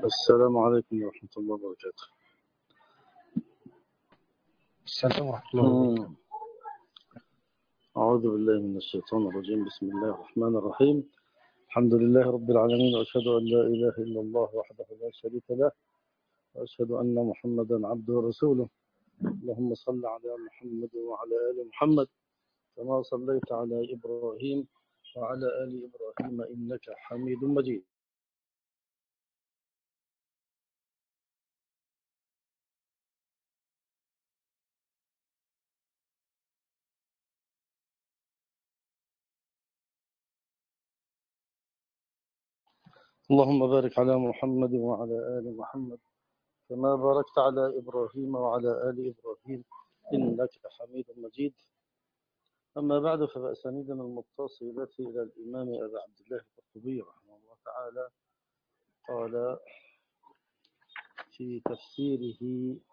السلام عليكم ورحمة الله وبركاته. السلام ورحمة الله وبركاته. أعوذ بالله من الشيطان الرجيم. بسم الله الرحمن الرحيم. الحمد لله رب العالمين، وأشهد أن لا إله إلا الله وحده لا شريك له، وأشهد أن محمدا عبده ورسوله. اللهم صل على محمد وعلى آل محمد كما صليت على إبراهيم وعلى آل إبراهيم إنك حميد مجيد. اللهم بارك على محمد وعلى آل محمد كما باركت على إبراهيم وعلى آل إبراهيم إنك حميد مجيد. أما بعد، فبأسانيدنا المتصلة إلى الإمام أبي عبد الله القرطبي رحمه الله تعالى قال في تفسيره،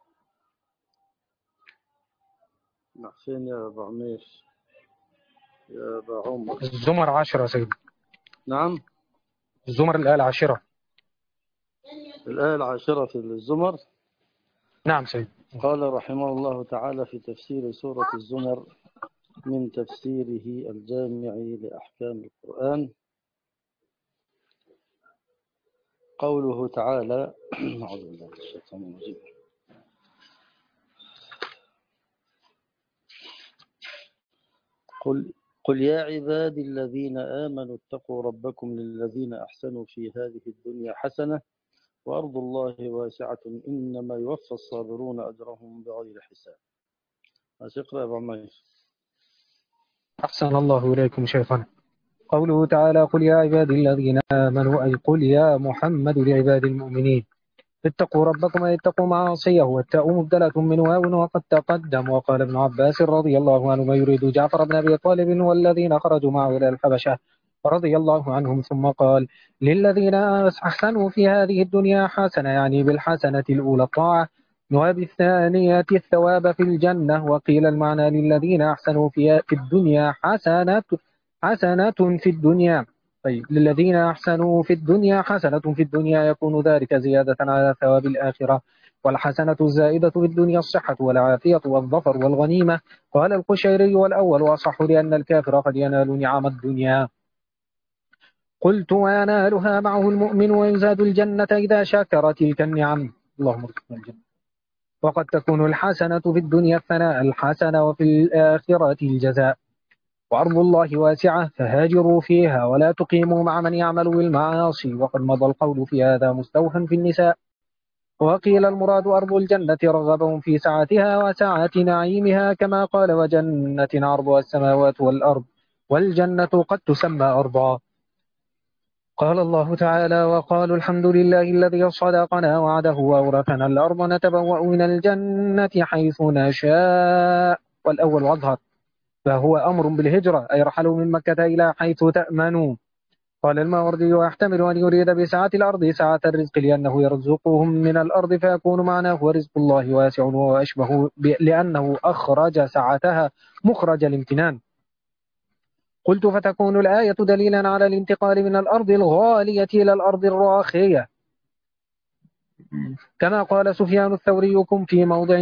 فين يا أبو عمير يا أبا عمر؟ الزمر 10 سيدي. نعم، الزمر الآية 10. الآية 10 في الزمر. نعم سيدي. قال رحمه الله تعالى في تفسير سورة الزمر من تفسيره الجامع لأحكام القرآن، قوله تعالى: أعوذ بالله من الشيطان الرجيم. قل يا عبادي الذين آمنوا اتقوا ربكم للذين أحسنوا في هذه الدنيا حسنة وأرض الله واسعة إنما يوفى الصابرون أجرهم بغير حساب. أشكرا يا أبو عمير. أحسن الله إليكم شيخنا. قوله تعالى: قل يا عبادي الذين آمنوا، أي قل يا محمد لعباد المؤمنين اتقوا ربكم، أي اتقوا معاصيه، والتاء مبدلة من واو وقد تقدم. وقال ابن عباس رضي الله عنه: ما يريد جعفر بن أبي طالب والذين خرجوا معه إلى الحبشة رضي الله عنهم. ثم قال: للذين أحسنوا في هذه الدنيا حسنة، يعني بالحسنة الأولى الطاعة وبالثانية الثواب في الجنة. وقيل المعنى للذين أحسنوا في الدنيا حسنة في الدنيا. طيب، للذين أحسنوا في الدنيا حسنة في الدنيا يكون ذلك زيادة على ثواب الآخرة. والحسنة الزائدة في الدنيا الصحة والعافية والظفر والغنيمة. قال القشيري: والأول أصح، لأن الكافر قد ينال نعم الدنيا. قلت: وينالها معه المؤمن ويزاد الجنة إذا شكر تلك النعم. اللهم ارزقنا الجنة. وقد تكون الحسنة في الدنيا الثناء الحسنة، وفي الآخرة الجزاء. وأرض الله واسعة فهاجروا فيها ولا تقيموا مع من يعمل بالمعاصي. وقد مضى القول في هذا مستوفا في النساء. وقيل المراد أرض الجنة رغبهم في سعتها وسعة نعيمها، كما قال: وجنة عرضها السماوات والأرض، والجنة قد تسمى أرضا. قال الله تعالى: وقالوا الحمد لله الذي صدقنا وعده وأورثنا الأرض نتبوأ من الجنة حيث نشاء. والأول أظهر، فهو أمر بالهجرة، أي رحلوا من مكة إلى حيث تأمنوا. قال الماوردي: ويحتمل أن يريد بسعة الأرض سعة الرزق، لأنه يرزقهم من الأرض، فيكون معناه ورزق الله واسع، وهو أشبه لأنه أخرج سعتها مخرج الامتنان. قلت: فتكون الآية دليلا على الانتقال من الأرض الغالية إلى الأرض الراخية، كما قال سفيان الثوري: كن في موضع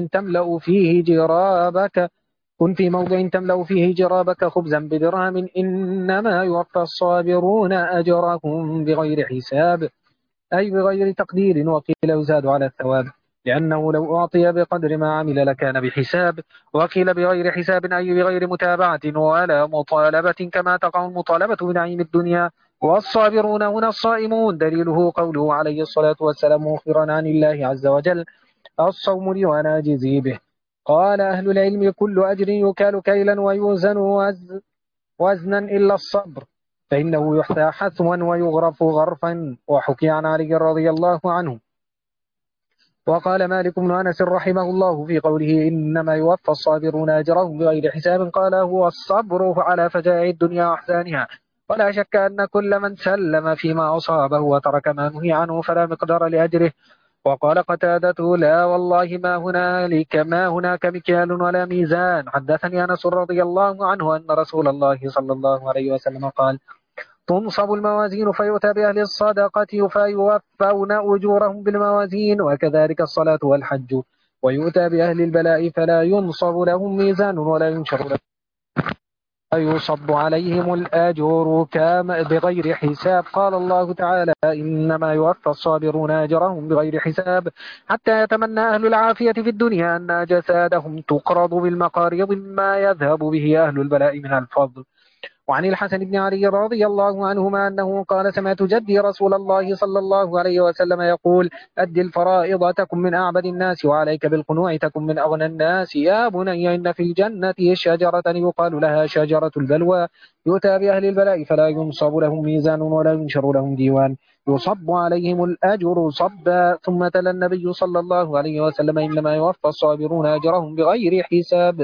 تملأ فيه جرابك خبزا بدرهم، إنما يوفى الصابرون أجرهم بغير حساب، أي بغير تقدير. وقيل يزاد على الثواب، لأنه لو أعطي بقدر ما عمل لكان بحساب. وقيل بغير حساب، أي بغير متابعة ولا مطالبة، كما تقع المطالبة بنعيم الدنيا. والصابرون هنا الصائمون، دليله قوله عليه الصلاة والسلام مخبرا عن الله عز وجل: الصوم لي وأنا أجزي به. قال أهل العلم: كل أجر يكال كيلا ويوزن وزنا إلا الصبر، فإنه يحثى حثوا ويغرف غرفا. وحكي عن علي رضي الله عنه. وقال مالك بن أنس رحمه الله في قوله: إنما يوفى الصابرون أجرهم بغير حساب، قال: هو الصبر على فجاء الدنيا وأحزانها. ولا شك أن كل من سلم فيما أصابه وترك ما نهي عنه فلا مقدار لأجره. وقال قتادة: لا والله ما هناك مكيال ولا ميزان. حدثني أنس رضي الله عنه أن رسول الله صلى الله عليه وسلم قال: تنصب الموازين فيؤتى بأهل الصدقة فيوفون أجورهم بالموازين، وكذلك الصلاة والحج. ويؤتى بأهل البلاء فلا ينصب لهم ميزان ولا ينشر لهم، يصب عليهم الأجر بغير حساب. قال الله تعالى: إنما يوفى الصابرون أجرهم بغير حساب، حتى يتمنى أهل العافية في الدنيا أن أجسادهم تقرض بالمقاريض مما يذهب به أهل البلاء من الفضل. وعن الحسن بن علي رضي الله عنهما أنه قال: سمعت جدي رسول الله صلى الله عليه وسلم يقول: أد الفرائض تكن من أعبد الناس، وعليك بالقنوع تكن من أغنى الناس. يا بني إن في الجنة شجرة يقال لها شجرة البلوى، يؤتى بأهل البلاء فلا ينصب لهم ميزان ولا ينشر لهم ديوان، يصب عليهم الأجر صبا. ثم تلا النبي صلى الله عليه وسلم: إنما يوفى الصابرون أجرهم بغير حساب.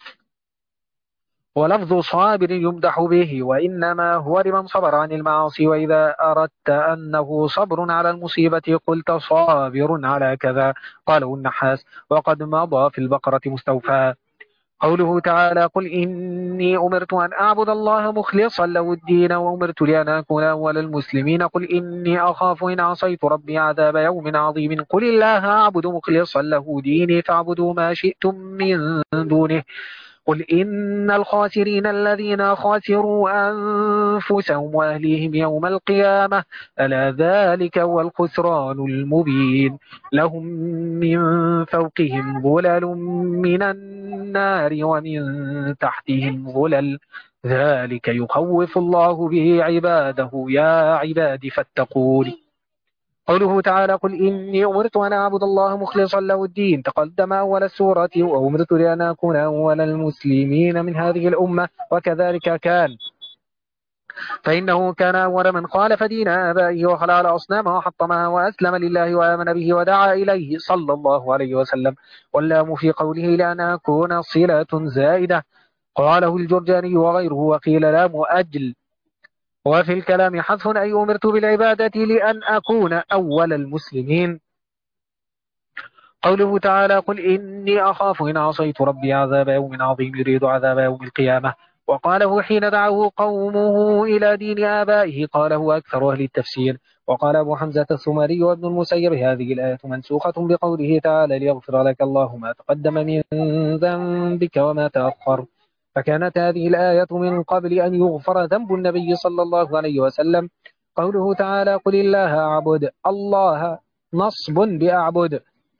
ولفظ صابر يمدح به، وإنما هو لمن صبر عن المعاصي. وإذا أردت أنه صبر على المصيبة قلت صابر على كذا. قاله النحاس، وقد مضى في البقرة مستوفى. قوله تعالى: قل إني أمرت أن أعبد الله مخلصا له الدين وأمرت لأن أكون أول المسلمين. قل إني أخاف إن عصيت ربي عذاب يوم عظيم. قل الله أعبد مخلصا له ديني فاعبدوا ما شئتم من دونه. قل إن الخاسرين الذين خسروا أنفسهم وأهليهم يوم القيامة، ألا ذلك هو الخسران المبين. لهم من فوقهم ظلل من النار ومن تحتهم ظلل، ذلك يخوف الله به عباده. يا عباد فاتقون. قوله تعالى: قل إني أمرت أن أعبد الله مخلصا له الدين، تقدم أول السورة: وأمرت لأن أكون أول المسلمين من هذه الأمة. وكذلك كان، فإنه كان أول من خالف دين آبائه وخلع على أصنامه وحطمها وأسلم لله وآمن به ودعا إليه صلى الله عليه وسلم. واللام في قوله لأن أكون صلة زائدة، قاله الجرجاني وغيره، وقيل لام أجل. وفي الكلام حذف: أي أمرت بالعبادة لأن أكون أول المسلمين. قوله تعالى: قل إني أخاف إن عصيت ربي عذاب يوم عظيم، يريد عذاب يوم القيامة. وقاله حين دعاه قومه إلى دين آبائه، قاله أكثر أهل التفسير. وقال أبو حمزة الثمري وابن المسيب: هذه الآية منسوخة بقوله تعالى: ليغفر لك الله ما تقدم من ذنبك وما تأخر. فكانت هذه الآية من قبل أن يغفر ذنب النبي صلى الله عليه وسلم. قوله تعالى: قل الله أعبد، الله نصب بأعبد،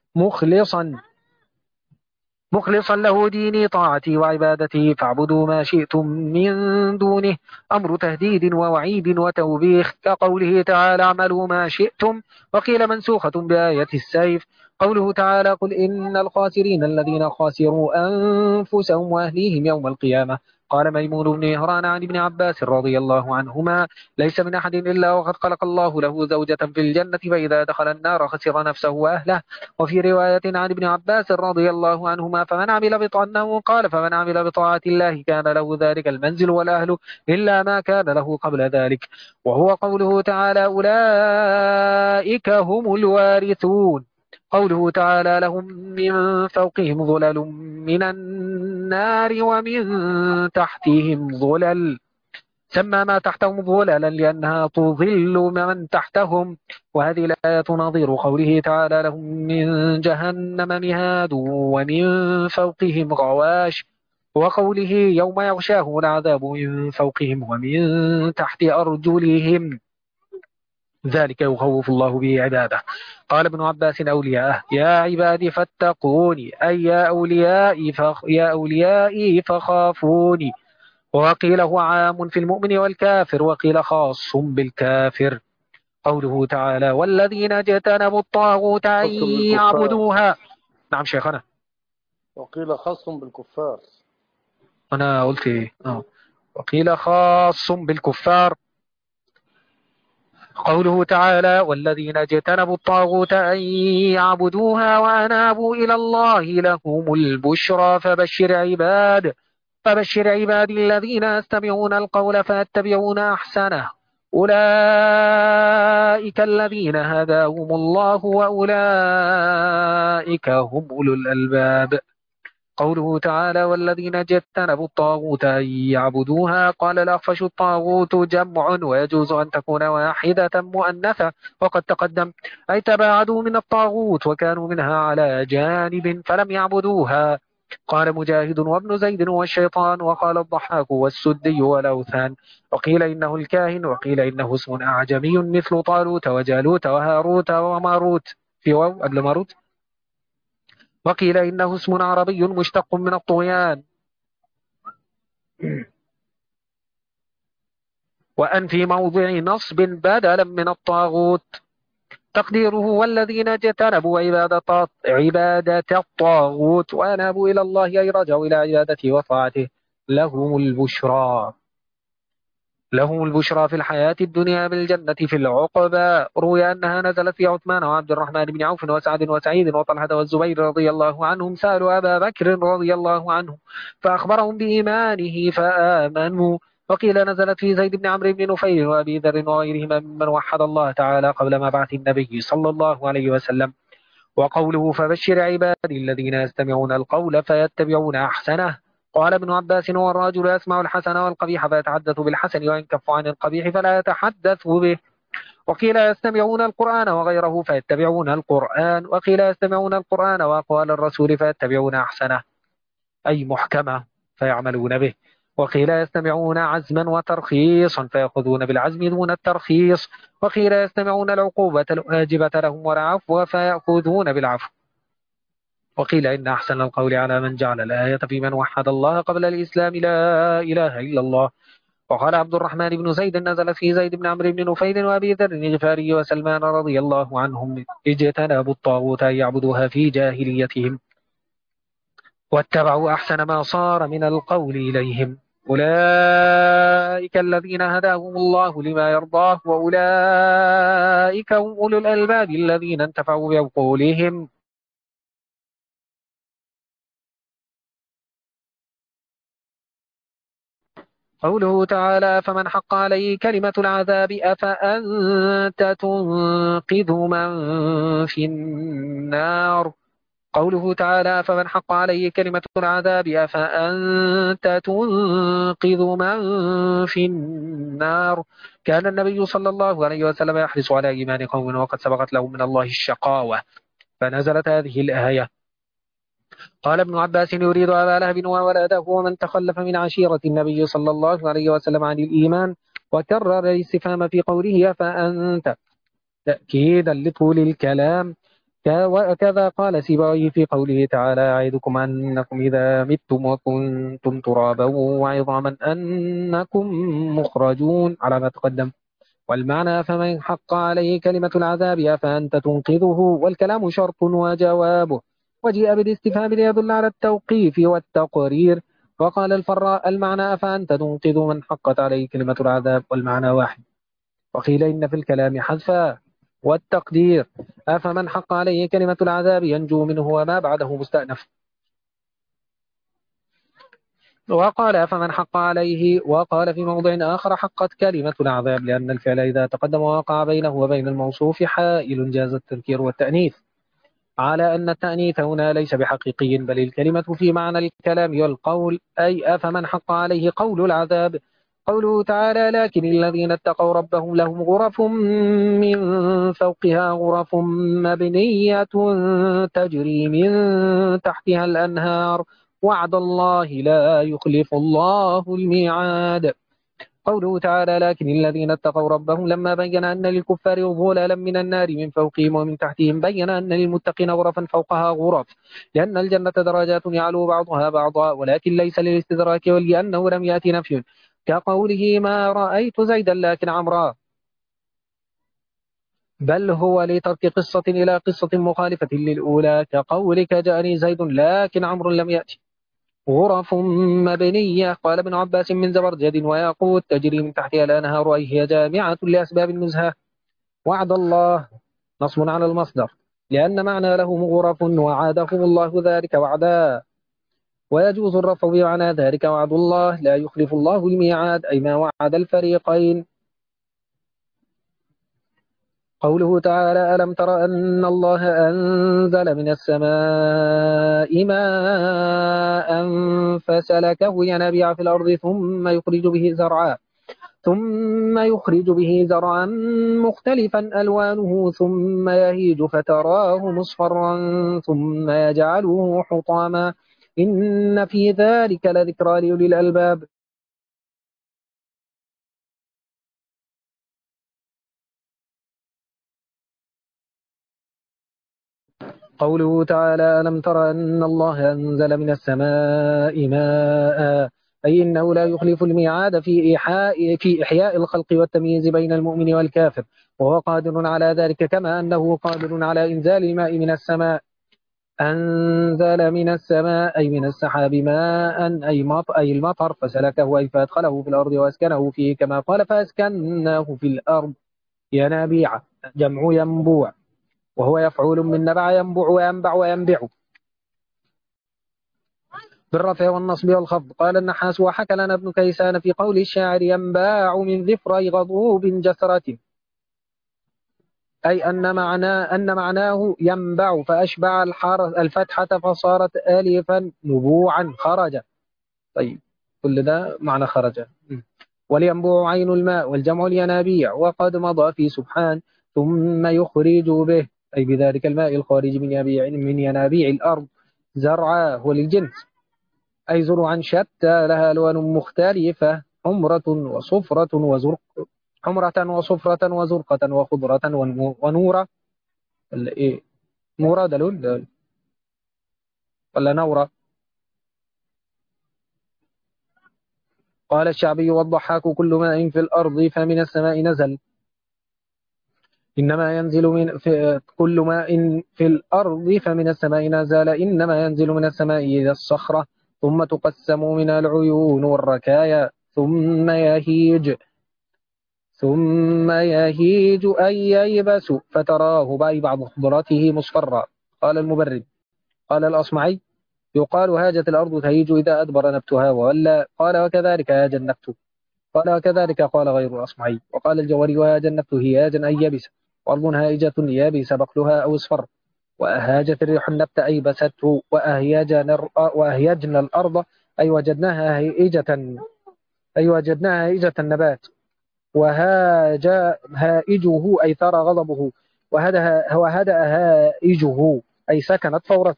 مخلصا له ديني طاعتي وعبادتي فاعبدوا ما شئتم من دونه. أمر تهديد ووعيد وتوبيخ، كقوله تعالى: اعملوا ما شئتم. وقيل منسوخة بآية السيف. قوله تعالى: قل إن الخاسرين الذين خسروا أنفسهم وأهليهم يوم القيامة. قال ميمون بن مهران عن ابن عباس رضي الله عنهما: ليس من أحد إلا وقد خلق الله له زوجة في الجنة، فإذا دخل النار خسر نفسه وأهله. وفي رواية عن ابن عباس رضي الله عنهما: فمن عمل بطاعته، قال: فمن عمل بطاعة الله كان له ذلك المنزل والأهل إلا ما كان له قبل ذلك. وهو قوله تعالى: أولئك هم الوارثون. قوله تعالى: لهم من فوقهم ظلل من النار ومن تحتهم ظلل. سمى ما تحتهم ظللا لأنها تظل من تحتهم. وهذه الآية نظير قوله تعالى: لهم من جهنم مهاد ومن فوقهم غواش. وقوله: يوم يغشاهم العذاب من فوقهم ومن تحت أرجلهم، ذلك يخوف الله به عباده. قال ابن عباس: أولياءه يا عبادي فاتقوني، أي يا أوليائي فخافوني. وقيل هو عام في المؤمن والكافر، وقيل خاص بالكافر. قوله تعالى: والذين اجتنبوا الطاغوت أن خاص بالكفار. يعبدوها. نعم شيخنا. وقيل خاص بالكفار. أنا قلت إيه؟ وقيل خاص بالكفار. قوله تعالى: والذين اجتنبوا الطاغوت أن يعبدوها وأنابوا إلى الله لهم البشرى فبشر عبادي الذين يستمعون القول فيتبعون أحسنه، أولئك الذين هداهم الله وأولئك هم أولو الألباب. قوله تعالى والذين اجتنبوا الطاغوت أن يعبدوها. قال الأخفش الطاغوت جمع ويجوز أن تكون واحدة مؤنثة وقد تقدم، أي تباعدوا من الطاغوت وكانوا منها على جانب فلم يعبدوها. قال مجاهد وابن زيد والشيطان، وقال الضحاك والسدي والأوثان. وقيل إنه الكاهن، وقيل إنه اسم أعجمي مثل طالوت وجالوت وهاروت وماروت في واو قبل ماروت. وقيل إنه اسم عربي مشتق من الطغيان. وأن في موضع نصب بدلا من الطاغوت، تقديره والذين اجتنبوا عبادة الطاغوت وأنابوا إلى الله أي رجعوا إلى عبادته وطاعته لهم البشرى. لهم البشرى في الحياة الدنيا بالجنة في العقبى. روي أنها نزلت في عثمان وعبد الرحمن بن عوف وسعد وسعيد وطلحة والزبير رضي الله عنهم، سألوا أبا بكر رضي الله عنه فأخبرهم بإيمانه فآمنوا. وقيل نزلت في زيد بن عمرو بن نفيل وأبي ذر وغيرهما ممن وحد الله تعالى قبل مبعث النبي صلى الله عليه وسلم. وقوله فبشر عبادي الذين يستمعون القول فيتبعون أحسنه. قال ابن عباس والرجل يسمع الحسن والقبيح فيتحدث بالحسن وينكف عن القبيح فلا يتحدث به. وقيل يستمعون القرآن وغيره فيتبعون القرآن. وقيل يستمعون القرآن وأقوال الرسول فيتبعون أحسنه أي محكمة فيعملون به. وقيل يستمعون عزما وترخيصا فيأخذون بالعزم دون الترخيص. وقيل يستمعون العقوبة الواجبة لهم والعفو فيأخذون بالعفو. وقيل إن أحسن القول على من جعل الآية في من وحد الله قبل الإسلام لا إله إلا الله. وقال عبد الرحمن بن زيد نزل في زيد بن عمرو بن نفيل وأبي ذر الغفاري وسلمان رضي الله عنهم اجتنبوا الطاغوت أن يعبدوها في جاهليتهم واتبعوا أحسن ما صار من القول إليهم. أولئك الذين هداهم الله لما يرضاه وأولئك هم أولو الألباب الذين انتفعوا بعقولهم. قوله تعالى فمن حق عليه كلمة العذاب أفأنت تنقذ من في النار. قوله تعالى فمن حق عليه كلمة العذاب أفأنت تنقذ من في النار. كان النبي صلى الله عليه وسلم يحرص على إيمان قوم وقد سبقت لهم من الله الشقاوة فنزلت هذه الآية. قال ابن عباس يريد أبا لهب وولده ومن تخلف من عشيرة النبي صلى الله عليه وسلم عن الإيمان. وكرر الاستفهام في قوله فأنت تأكيدا لطول الكلام. وكذا قال سيبويه في قوله تعالى أعدكم أنكم إذا متم وكنتم ترابا وعظاما أنكم مخرجون على ما تقدم. والمعنى فمن حق عليه كلمة العذاب أفأنت تنقذه، والكلام شرط وجوابه، وجيء بالاستفهام ليدل على التوقيف والتقرير. وقال الفراء المعنى أفأنت تنقذ من حقت عليه كلمة العذاب والمعنى واحد. وقيل إن في الكلام حذفا والتقدير أفمن حق عليه كلمة العذاب ينجو منه وما بعده مستأنف. وقال أفمن حق عليه. وقال في موضع آخر حقت كلمة العذاب لأن الفعل إذا تقدم ووقع بينه وبين الموصوف حائل جاز التذكير والتأنيث، على أن التأنيث هنا ليس بحقيقي بل الكلمة في معنى الكلام والقول، أي أفمن حق عليه قول العذاب. قوله تعالى لكن الذين اتقوا ربهم لهم غرف من فوقها غرف مبنية تجري من تحتها الأنهار وعد الله لا يخلف الله الميعاد. قوله تعالى لكن الذين اتقوا ربهم لما بين أن للكفار ظلالا من النار من فوقهم ومن تحتهم بين أن للمتقين غرفا فوقها غرف، لأن الجنة درجات يعلو بعضها بعضا ولكن ليس للاستدراك ولأنه لم يأتي نفي، كقوله ما رأيت زيدا لكن عمرا، بل هو لترك قصة إلى قصة مخالفة للأولى، كقولك جاءني زيد لكن عمرو لم يأتي. غرف مبنية. قال ابن عباس من زبرجد وياقوت تجري من تحتها الأنهار أي هي جامعة لأسباب النزهة. وعد الله نصب على المصدر لأن معنى لهم غرف وعادهم الله ذلك وعدا، ويجوز الرفع بمعنى ذلك وعد الله لا يخلف الله الميعاد أي ما وعد الفريقين. قوله تعالى ألم تر أن الله أنزل من السماء ماء فسلكه ينابيع في الأرض ثم يخرج به زرعا مختلفا ألوانه ثم يهيج فتراه مصفرا ثم يجعله حطاما إن في ذلك لذكرى لأولي الألباب. قوله تعالى ألم تر أن الله أنزل من السماء ماء أي إنه لا يخلف الميعاد في إحياء الخلق والتمييز بين المؤمن والكافر، وهو قادر على ذلك كما أنه قادر على إنزال الماء من السماء. أنزل من السماء أي من السحاب ماء أي المطر فسلكه أي فأدخله في الأرض وأسكنه فيه كما قال فأسكناه في الأرض. ينابيع جمع ينبوع وهو يفعول من نبع ينبع وينبع وينبع بالرفع والنصب والخفض. قال النحاس وحكى لنا ابن كيسان في قول الشاعر ينباع من ذفر غضوب جسرة أي أن معناه ينبع فأشبع الفتحة فصارت آلفا نبوعا خرج. طيب كل ده معنى خرج. والينبوع عين الماء والجمع الينابيع وقد مضى في سبحان ثم يخرج به أي بذلك الماء الخارج من ينابيع الأرض زرعا هو للجنس أي زرعا شتى لها ألوان مختلفة حمرة وصفرة وزرقة وخضرة ونورة. إيه نورة دلول ولا نورة؟ قال الشعبي والضحاك كل ماء في الأرض فمن السماء نزل إنما ينزل كل ماء في الأرض فمن السماء نزل إنما ينزل من السماء إلى الصخرة ثم تقسم من العيون والركايا ثم يهيج أي ييبس فتراه بعض خضراته مصفرا. قال المبرد قال الأصمعي يقال هاجت الأرض تهيج إذا أدبر نبتها ولا قال وكذلك هاج النبت. قال وكذلك قال غير الأصمعي. وقال الجوهري وهاج النبت هياجا أي يبس وأرض هائجة يابس بقلها أو اصفر وأهاجت الريح النبت أي بسته وأهيجنا الأرض أي وجدناها هائجة النبات هائجه أي ثار غضبه وهدأ هائجه أي سكنت فورته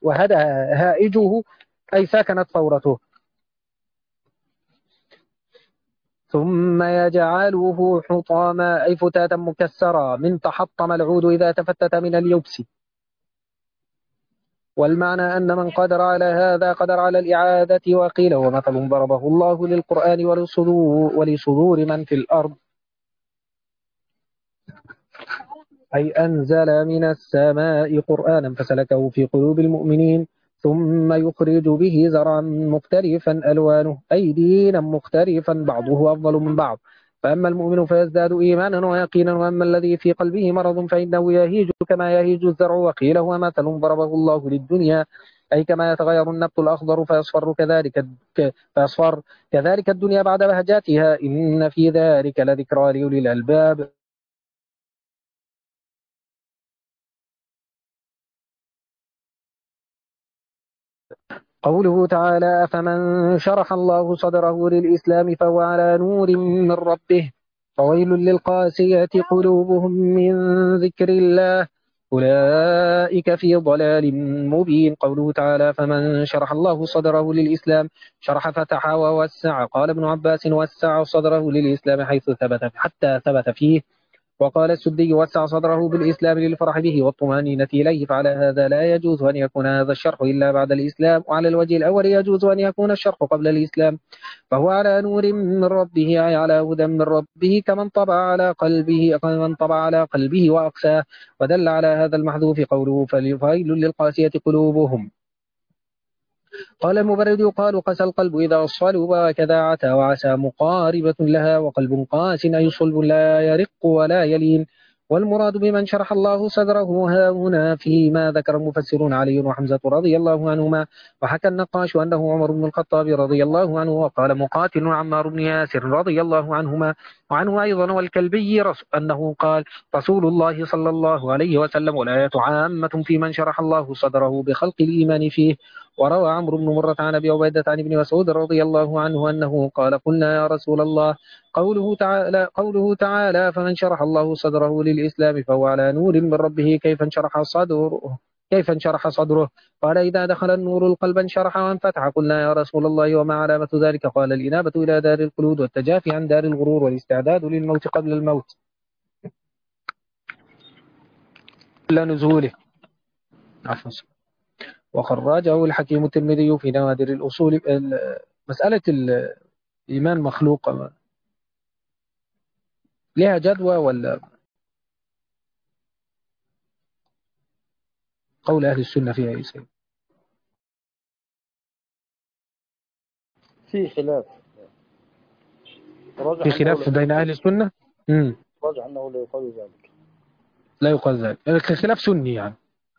ثم يجعله حطاما أي فتاتا مكسرا من تحطم العود إذا تفتت من اليبس. والمعنى أن من قدر على هذا قدر على الإعادة. وقيل ومثل ضربه الله للقرآن ولصدور من في الأرض أي أنزل من السماء قرآنا فسلكه في قلوب المؤمنين ثم يخرج به زرعا مختلفا ألوانه أي دينا مختلفا بعضه أفضل من بعض فأما المؤمن فيزداد إيمانا ويقينا وأما الذي في قلبه مرض فإنه يهيج كما يهيج الزرع. وقيل هو مثل ضربه الله للدنيا أي كما يتغير النبت الأخضر فيصفر كذلك الدنيا بعد بهجاتها إن في ذلك لذكرى لأولي الألباب. قوله تعالى أفمن شرح الله صدره للإسلام فهو على نور من ربه فويل للقاسية قلوبهم من ذكر الله أولئك في ضلال مبين. قوله تعالى فمن شرح الله صدره للإسلام شرح فتح ووسع. قال ابن عباس وسع صدره للإسلام حيث حتى ثبت فيه. وقال السدي وسع صدره بالإسلام للفرح به والطمأنينة إليه فعلى هذا لا يجوز أن يكون هذا الشرح إلا بعد الإسلام وعلى الوجه الأول يجوز أن يكون الشرح قبل الإسلام فهو على نور من ربه أي على هدى من ربه كمن طبع على قلبه وأقساه. ودل على هذا المحذوف قوله فويل للقاسية قلوبهم. قال المبرد يقال قسى القلب إذا صلب وكذا عتى وعسى مقاربة لها وقلب قاس أي صلب لا يرق ولا يلين والمراد بمن شرح الله صدره ها هنا فيما ذكر المفسرون علي وحمزة رضي الله عنهما. وحكى النقاش أنه عمر بن الخطاب رضي الله عنه، وقال مقاتل عمار بن ياسر رضي الله عنهما. وعنه أيضا والكلبي أنه قال رسول الله صلى الله عليه وسلم: والآية عامة في من شرح الله صدره بخلق الإيمان فيه. وروى عمرو بن مرة عن أبي عبيدة عن ابن مسعود رضي الله عنه أنه قال: قلنا يا رسول الله، قوله تعالى فمن شرح الله صدره للإسلام فهو على نور من ربه، كيف انشرح صدره؟ قال: إذا دخل النور القلب انشرح وانفتح. قلنا يا رسول الله وما علامة ذلك؟ قال: الإنابة إلى دار الخلود، والتجافي عن دار الغرور، والاستعداد للموت قبل الموت إلا نزوله. عفوا. وخرجه الحكيم الترمذي في نوادر الأصول. مسألة الإيمان مخلوق لها جدوى ولا قول أهل السنة فيها إيه؟ في خلاف، في خلاف بين أهل السنة. راجع أنه لا يقال ذلك. لا يقال ذلك، خلاف سني يعني.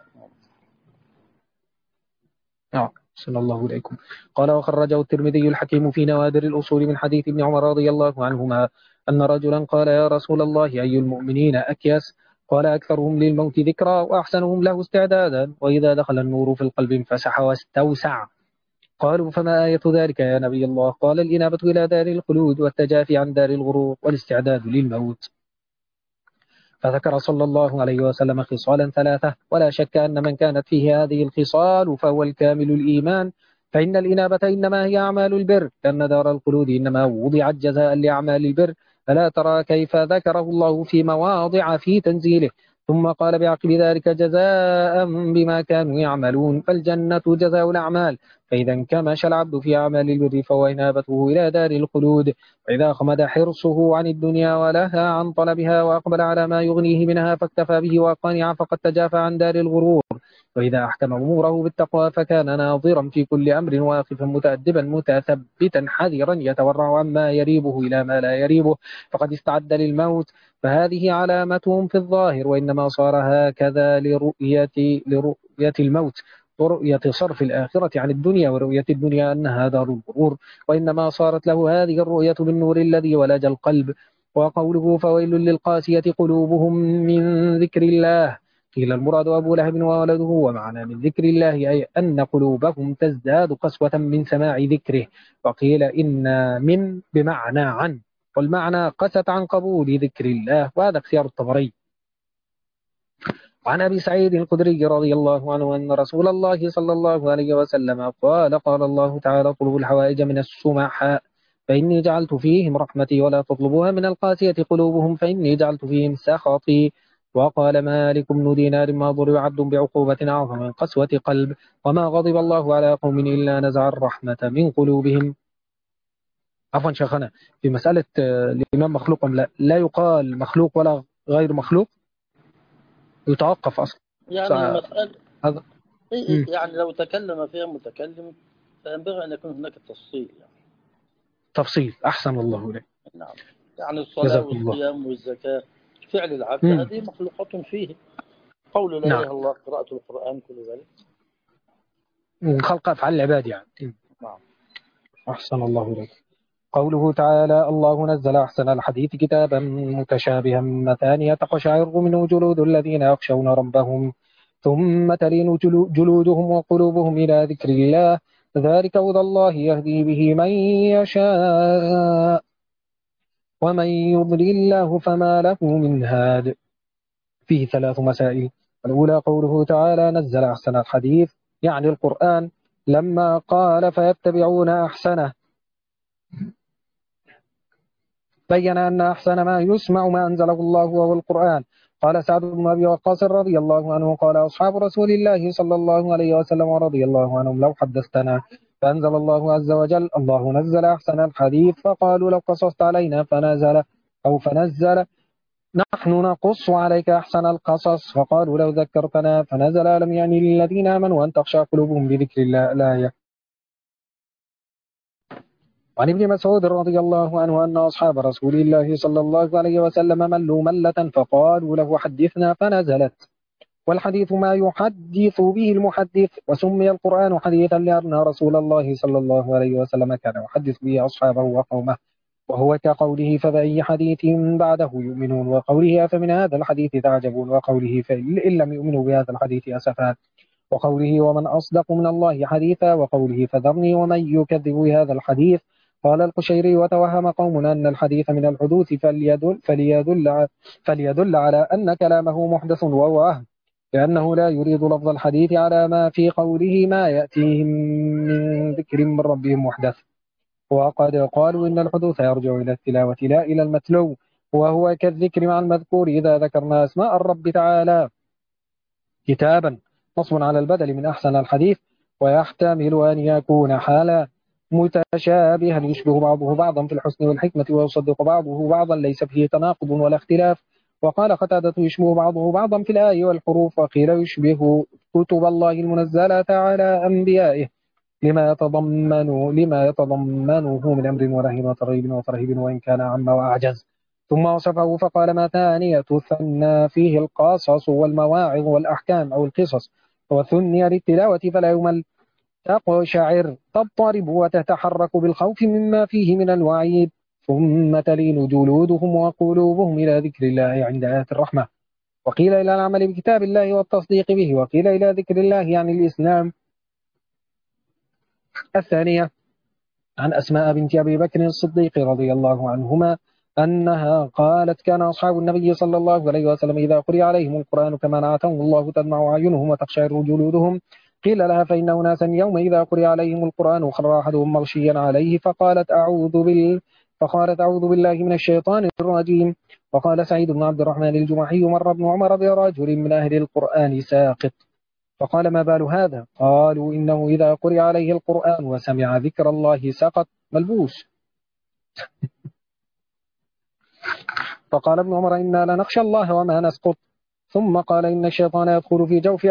صلى الله عليكم. قال: وخرجه الترمذي الحكيم في نوادر الأصول من حديث ابن عمر رضي الله عنهما أن رجلا قال: يا رسول الله، أي المؤمنين أكيس؟ قال: أكثرهم للموت ذكرى، وأحسنهم له استعدادا، وإذا دخل النور في القلب انفسح واستوسع. قالوا: فما آية ذلك يا نبي الله؟ قال: الإنابة إلى دار الخلود، والتجافي عن دار الغرور، والاستعداد للموت. فذكر صلى الله عليه وسلم خصالا ثلاثة، ولا شك أن من كانت فيه هذه الخصال فهو الكامل الإيمان. فإن الإنابة إنما هي أعمال البر، لأن دار الخلود إنما وضعت جزاء لأعمال البر. فلا ترى كيف ذكره الله في مواضع في تنزيله، ثم قال بعقب ذلك جزاء بما كانوا يعملون، فالجنة جزاء الأعمال. فإذا انكمش العبد في أعمال البر فهو إنابته إلى دار الخلود. وإذا خمد حرصه عن الدنيا ولها عن طلبها، وأقبل على ما يغنيه منها فاكتفى به وقنع، فقد تجافى عن دار الغرور. وإذا أحكم أموره بالتقوى فكان ناظرا في كل أمر، واقفا متأدبا متثبتا حذرا، يتورع عما يريبه إلى ما لا يريبه، فقد استعد للموت. فهذه علامتهم في الظاهر، وإنما صار هكذا لرؤية الموت، ورؤية صرف الآخرة عن الدنيا، ورؤية الدنيا أنها دار الغرور. وإنما صارت له هذه الرؤية بالنور الذي ولج القلب. وقوله: فويل للقاسية قلوبهم من ذكر الله. قيل المراد أبو لهب وولده، ومعنى من ذكر الله أي أن قلوبهم تزداد قسوة من سماع ذكره. وقيل إن من بمعنى عن، والمعنى قست عن قبول ذكر الله، وهذا اختيار الطبري. وعن أبي سعيد الخدري رضي الله عنه أن رسول الله صلى الله عليه وسلم قال: قال الله تعالى: اطلبوا الحوائج من السمحاء فإني جعلت فيهم رحمتي، ولا تطلبوها من القاسية قلوبهم فإني جعلت فيهم سخطي. وقال مالك بن دينار: ما ضرب عبد بعقوبة أعظم من قسوة قلب، وما غضب الله على قوم إلا نزع الرحمة من قلوبهم. عفوا شيخنا، في مسألة الإمام مخلوق أم لا، لا يقال مخلوق ولا غير مخلوق، يتوقف أصلا يعني مسألة هذا. يعني لو تكلم فيها متكلم فينبغي أن يكون هناك تفصيل، يعني تفصيل. أحسن الله إليك. نعم. يعني الصلاة والصيام والزكاة فعل العبد هذه مخلوقات فيه. قول لا إله إلا الله، قراءة القرآن، كل ذلك من خلق أفعال العباد يعني. نعم. أحسن الله إليك. قوله تعالى: الله نزل أحسن الحديث كتابا متشابها مثانية تقشعر منه جلود الذين يخشون ربهم ثم تلين جلودهم وقلوبهم إلى ذكر الله، ذلك هدى الله يهدي به من يشاء ومن يضلل الله فما له من هاد. فيه 3 مسائل. الأولى قوله تعالى: نزل أحسن الحديث، يعني القرآن، لما قال فيتبعون أحسنه بين أن أحسن ما يسمع ما أنزله الله وهو القرآن. قال سعد بن أبي وقاص رضي الله عنه: قال أصحاب رسول الله صلى الله عليه وسلم رضي الله عنهم: لو حدثتنا. فأنزل الله عز وجل: الله نزل أحسن الحديث. فقالوا: لو قصصت علينا فنزل نحن نقص عليك أحسن القصص. فقالوا: لو ذكرتنا. فنزل: ألم يعني للذين آمنوا أن تخشع قلوبهم بذكر الله الآية. وعن ابن مسعود رضي الله عنه أن أصحاب رسول الله صلى الله عليه وسلم ملوا ملة فقالوا له حدثنا فنزلت والحديث ما يحدث به المحدث وسمي القرآن حديثا لأن رسول الله صلى الله عليه وسلم كان يحدث به أصحابه وقومه وهو كقوله فبأي حديث بعده يؤمنون وقوله أفمن هذا الحديث تعجبون وقوله فإن لم يؤمنوا بهذا الحديث أسفا وقوله ومن أصدق من الله حديثا وقوله فذرني ومن يكذب بهذا الحديث. قال القشيري وتوهم قوم أن الحديث من الحدوث فليدل على أن كلامه محدث وهو وهم لأنه لا يريد لفظ الحديث على ما في قوله ما يأتيهم من ذكر من ربهم محدث. وقد قالوا إن الحدوث يرجع إلى التلاوة لا إلى المتلو وهو كالذكر مع المذكور إذا ذكرنا أسماء الرب تعالى كتابا نصب على البدل من أحسن الحديث ويحتمل أن يكون حالا متشابها يشبه بعضه بعضا في الحسن والحكمة ويصدق بعضه بعضا ليس فيه تناقض ولا اختلاف. وقال قتادة يشبه بعضه بعضا في الآية والحروف وقيل يشبه كتب الله المنزلة على أنبيائه لما يتضمنه من أمر ونهي وترهيب وإن كان عم وأعجز. ثم وصفه فقال ما ثانية ثنى فيه القصص والمواعظ والأحكام أو القصص وثني للتلاوة فلا يمل تقشعر تضطرب وتتحرك بالخوف مما فيه من الوعيد ثم تلين جلودهم وقلوبهم إلى ذكر الله عند آيات الرحمة. وقيل إلى العمل بكتاب الله والتصديق به وقيل إلى ذكر الله يعني الإسلام. الثانية عن أسماء بنت أبي بكر الصديق رضي الله عنهما أنها قالت كان أصحاب النبي صلى الله عليه وسلم إذا قرئ عليهم القرآن كما نعتهم الله تدمع أعينهم وتقشعر جلودهم. قيل لها فإن أناسا يوم إذا قرئ عليهم القرآن خر أحدهم مغشيا عليه فقالت أعوذ بالله من الشيطان الرجيم. وقال سعيد بن عبد الرحمن الجمحي مر ابن عمر برجل من أهل القرآن ساقط فقال ما بال هذا؟ قالوا إنه إذا قرئ عليه القرآن وسمع ذكر الله سقط ملبوس. فقال ابن عمر إنا لنخشى الله وما نسقط. ثم قال إن الشيطان يدخل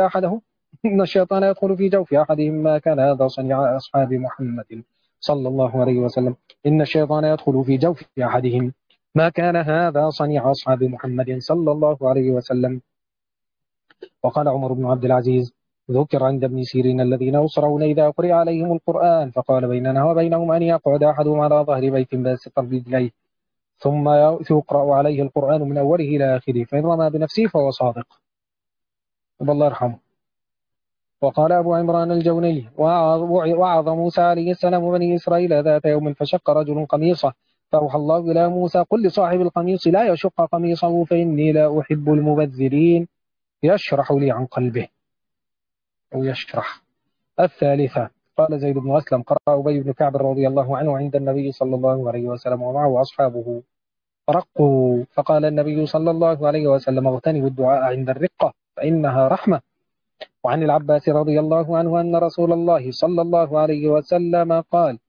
في جوف أحدهم ما كان هذا صنيع أصحاب محمد صلى الله عليه وسلم. إن الشيطان يدخل في جوف أحدهم ما كان هذا صنيع أصحاب محمد صلى الله عليه وسلم. وقال عمر بن عبد العزيز ذكر عند ابن سيرين الذين يصرون إذا قرئ عليهم القرآن فقال بيننا وبينهم أن يقعد أحدهم على ظهر بيت باسطا رجليه ثم يقرأ عليه القرآن من أوله إلى آخره فإن رمى بنفسه فهو صادق والله يرحمه. وقال أبو عمران الجوني وعظ موسى عليه السلام بني إسرائيل ذات يوم فشق رجل قميصه فأوحى الله إلى موسى قل لصاحب القميص لا يشق قميصه فإني لا أحب المبذرين يشرح لي عن قلبه أو يشرح. الثالثة قال زيد بن أسلم قرأ أبي بن كعب رضي الله عنه عند النبي صلى الله عليه وسلم ومعه أصحابه رقوا فقال النبي صلى الله عليه وسلم اغتنموا الدعاء عند الرقة فإنها رحمة. وعن العباس رضي الله عنه أن رسول الله صلى الله عليه وسلم قال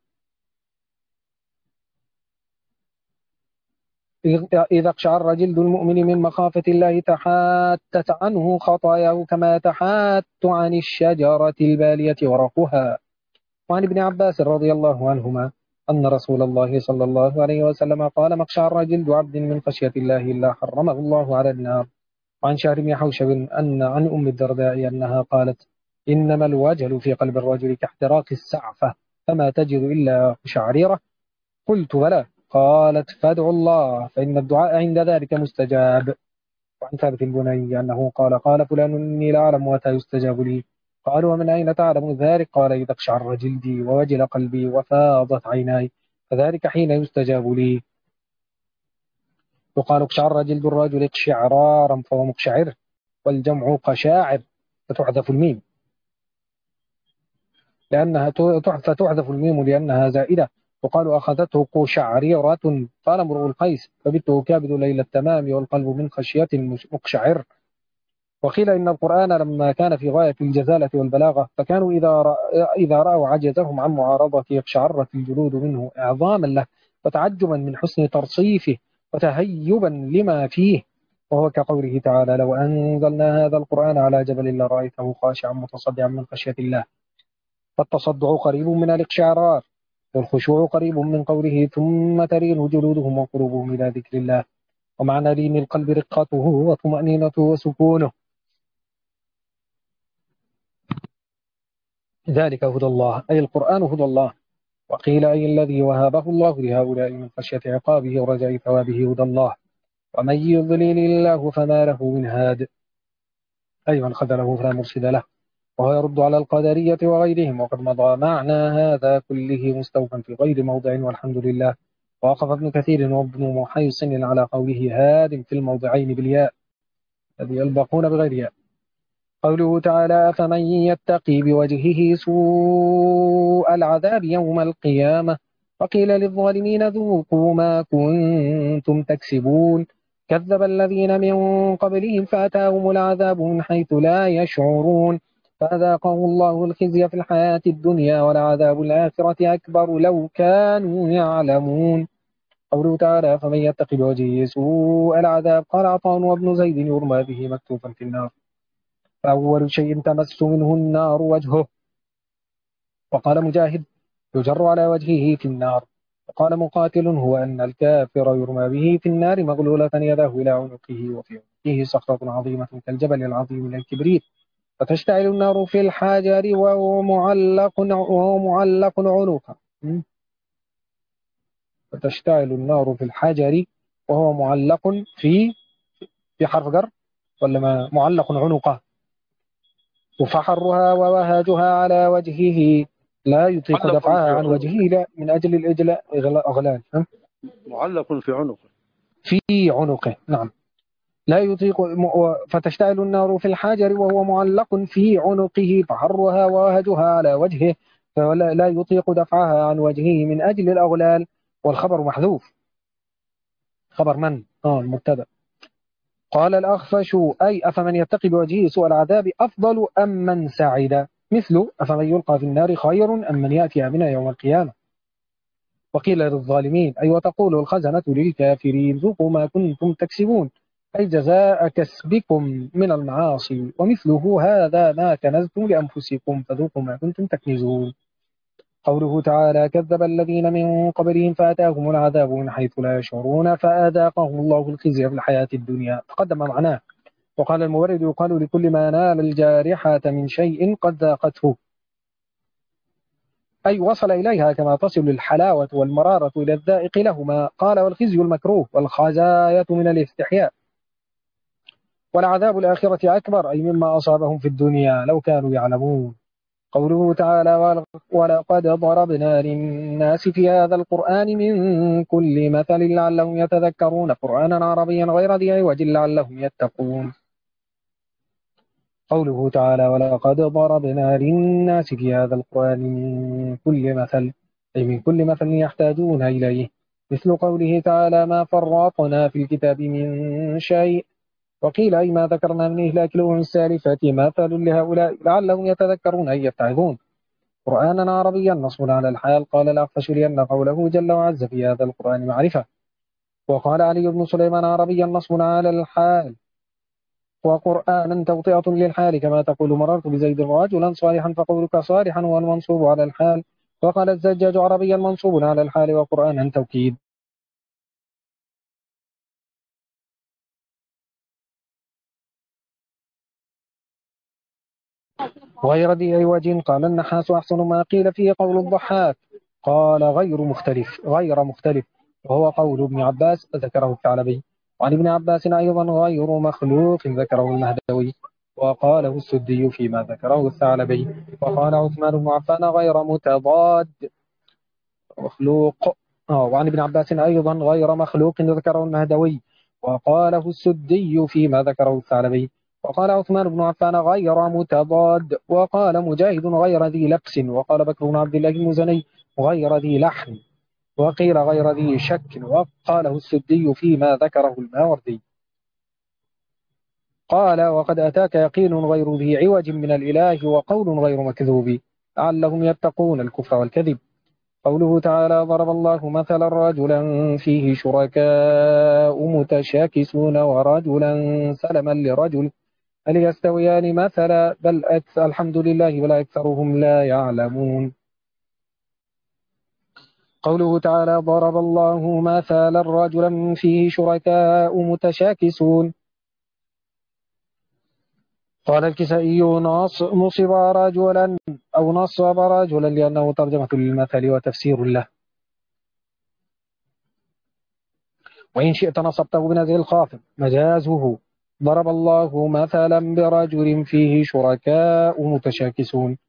إذا اقشعر جلد المؤمن من مخافة الله تحاتت عنه خطاياه كما تحات عن الشجرة البالية ورقها. وعن ابن عباس رضي الله عنهما أن رسول الله صلى الله عليه وسلم قال ما اقشعر جلد عبد من خشية الله إلا حرمه الله على النار. وعن شهر بن حوشب أن عن أم الدرداء أنها قالت إنما الوجل في قلب الرجل كاحتراق السعفة فما تجد إلا قشعريرة. قلت بلى قالت فادعوا الله فإن الدعاء عند ذلك مستجاب. وعن ثابت البناني أنه قال فلان إني لا أعلم متى يستجاب لي. قالوا ومن أين تعلم ذلك؟ قال إذا اقشعر جلدي ووجل قلبي وفاضت عيناي فذلك حين يستجاب لي. وقال اقشعر جلد الرجل اقشعرارا فهو مقشعر والجمع قشاعر فتحذف الميم لأنها زائدة. وقالوا أخذته قشعريرة قال امرؤ القيس فبته كابد ليل التمام والقلب من خشية مقشعر. وقيل إن القرآن لما كان في غاية الجزالة والبلاغة فكانوا إذا رأوا عجزهم عن معارضته اقشعرت الجلود منه إعظاما له وتعجبا من حسن ترصيفه وتهيبا لما فيه. وهو كقوله تعالى لو أنزلنا هذا القرآن على جبل لرأيته خاشعا متصدعا من خشية الله. فالتصدع قريب من الاقشعرار والخشوع قريب من قوله ثم تلين جلودهم وقلوبهم إلى ذكر الله، ومعنى لين القلب رقته وطمأنينته وسكونه. ذلك هدى الله، أي القرآن هدى الله. وقيل أي الذي وهبه الله لهؤلاء من خشية عقابه ورجاء ثوابه هدى الله. ومن يضلل الله فما له من هاد، أي من خذله فلا مرشد له. وهو يرد على القدرية وغيرهم، وقد مضى معنى هذا كله مستوفا في غير موضع والحمد لله. ووقف ابن كثير وابن محيصن على قوله هاد في الموضعين بالياء، الذي يلبقون بغير ياء. قوله تعالى فمن يتقي بوجهه سوء العذاب يوم القيامة. وقيل للظالمين ذوقوا ما كنتم تكسبون. كذب الذين من قبلهم فأتاهم العذاب من حيث لا يشعرون فأذاقهم الله الخزي في الحياة الدنيا ولعذاب الآخرة أكبر لو كانوا يعلمون. قوله تعالى فمن يتقي بوجهه سوء العذاب. قال عطاء وابن زيد يرمى به مكتوفا في النار، فأول شيء تمس منه النار وجهه. وقال مجاهد يجر على وجهه في النار. وقال مقاتل هو أن الكافر يرمى به في النار مغلولة يداه إلى عنقه وفي عنقه صخرة عظيمة كالجبل العظيم من الكبريت، فتشتعل النار في الحجر وهو معلق عنقه. فتشتعل النار في الحجر وهو معلق في حرف جر ولا معلق عنقه. وفحرها ووهاجها على وجهه لا يطيق دفعها عن وجهه لا من أجل الإجلاء أغلال معلق في عنقه. في عنقه، نعم. لا يطيق فتشتعل النار في الحجر وهو معلق في عنقه فحرها ووهاجها على وجهه فلا لا يطيق دفعها عن وجهه من أجل الأغلال. والخبر محذوف. خبر من؟ المبتدأ. قال الأخفش أي أفمن يتقي بوجهه سوء العذاب أفضل أم من سعد، مثل أفمن يلقى في النار خير أم من يأتي آمنا يوم القيامة. وقيل للظالمين أي وتقول الخزنة للكافرين ذوقوا ما كنتم تكسبون، أي جزاء كسبكم من المعاصي، ومثله هذا ما كنزتم لأنفسكم فذوقوا ما كنتم تكنزون. قوله تعالى كذب الذين من قبلهم فأتاهم العذاب من حيث لا يشعرون فأذاقهم الله الخزي في الحياة الدنيا، تقدم معناه. وقال المورد يقال لكل ما نال الجارحة من شيء قد ذاقته، أي وصل إليها كما تصل الحلاوة والمرارة إلى الذائق لهما. قال والخزي المكروه والخزاية من الاستحياء. ولعذاب الآخرة أكبر أي مما أصابهم في الدنيا لو كانوا يعلمون. قوله تعالى ولقد ضربنا للناس في هذا القرآن من كل مثل لعلهم يتذكرون قرآنا عربيا غير ذي عوج لعلهم يتقون. قوله تعالى ولقد ضربنا للناس في هذا القرآن من كل مثل أي من كل مثل يحتاجون إليه، مثل قوله تعالى ما فرطنا في الكتاب من شيء. وقيل أي ما ذكرنا من إهلاك الأمم السالفة مثل لهؤلاء لعلهم يتذكرون أي يتعظون. قرآنا عربيا نصب على الحال. قال الأخفش لأن قوله جل وعز في هذا القرآن معرفة. وقال علي بن سليمان عربيا نصب على الحال وقرآنا توطئة للحال، كما تقول مررت بزيد رجلا صالحا فقولك صالحا والمنصوب على الحال. وقال الزجاج عربيا منصوب على الحال وقرآنا توكيد. غير ذي عوج. قال النحاس أحسن ما قيل فيه قول الضحاك. قال غير مختلف وهو قول ابن عباس ذكره الثعلبي. وعن ابن عباس أيضا غير مخلوق ذكره المهدوي، وقاله السدي فيما ذكره الثعلبي. وقال عثمان بن عفان غير متضاد مخلوق. وعن ابن عباس أيضا غير مخلوق ذكره المهدوي، وقاله السدي فيما ذكره الثعلبي. وقال عثمان بن عفان غير متضاد. وقال مجاهد غير ذي لبس. وقال بكر بن عبد الله المزني غير ذي لحن. وقيل غير ذي شك. وقاله السدي فيما ذكره الماوردي. قال وقد أتاك يقين غير ذي عوج من الإله وقول غير مكذوب لعلهم يتقون الكفر والكذب. قوله تعالى ضرب الله مثلا رجلا فيه شركاء متشاكسون ورجلا سلما لرجل هل يستويان مثلا بل الحمد لله بل أكثرهم لا يعلمون. قوله تعالى ضرب الله مثلا رجلا فيه شركاء متشاكسون. قال الكسائي نصب رجلا أو نصب رجلا لأنه ترجمة للمثل وتفسير له، وإن شئت نصبته بنزع الخافض مجازه ضرب الله مثلا برجل فيه شركاء متشاكسون.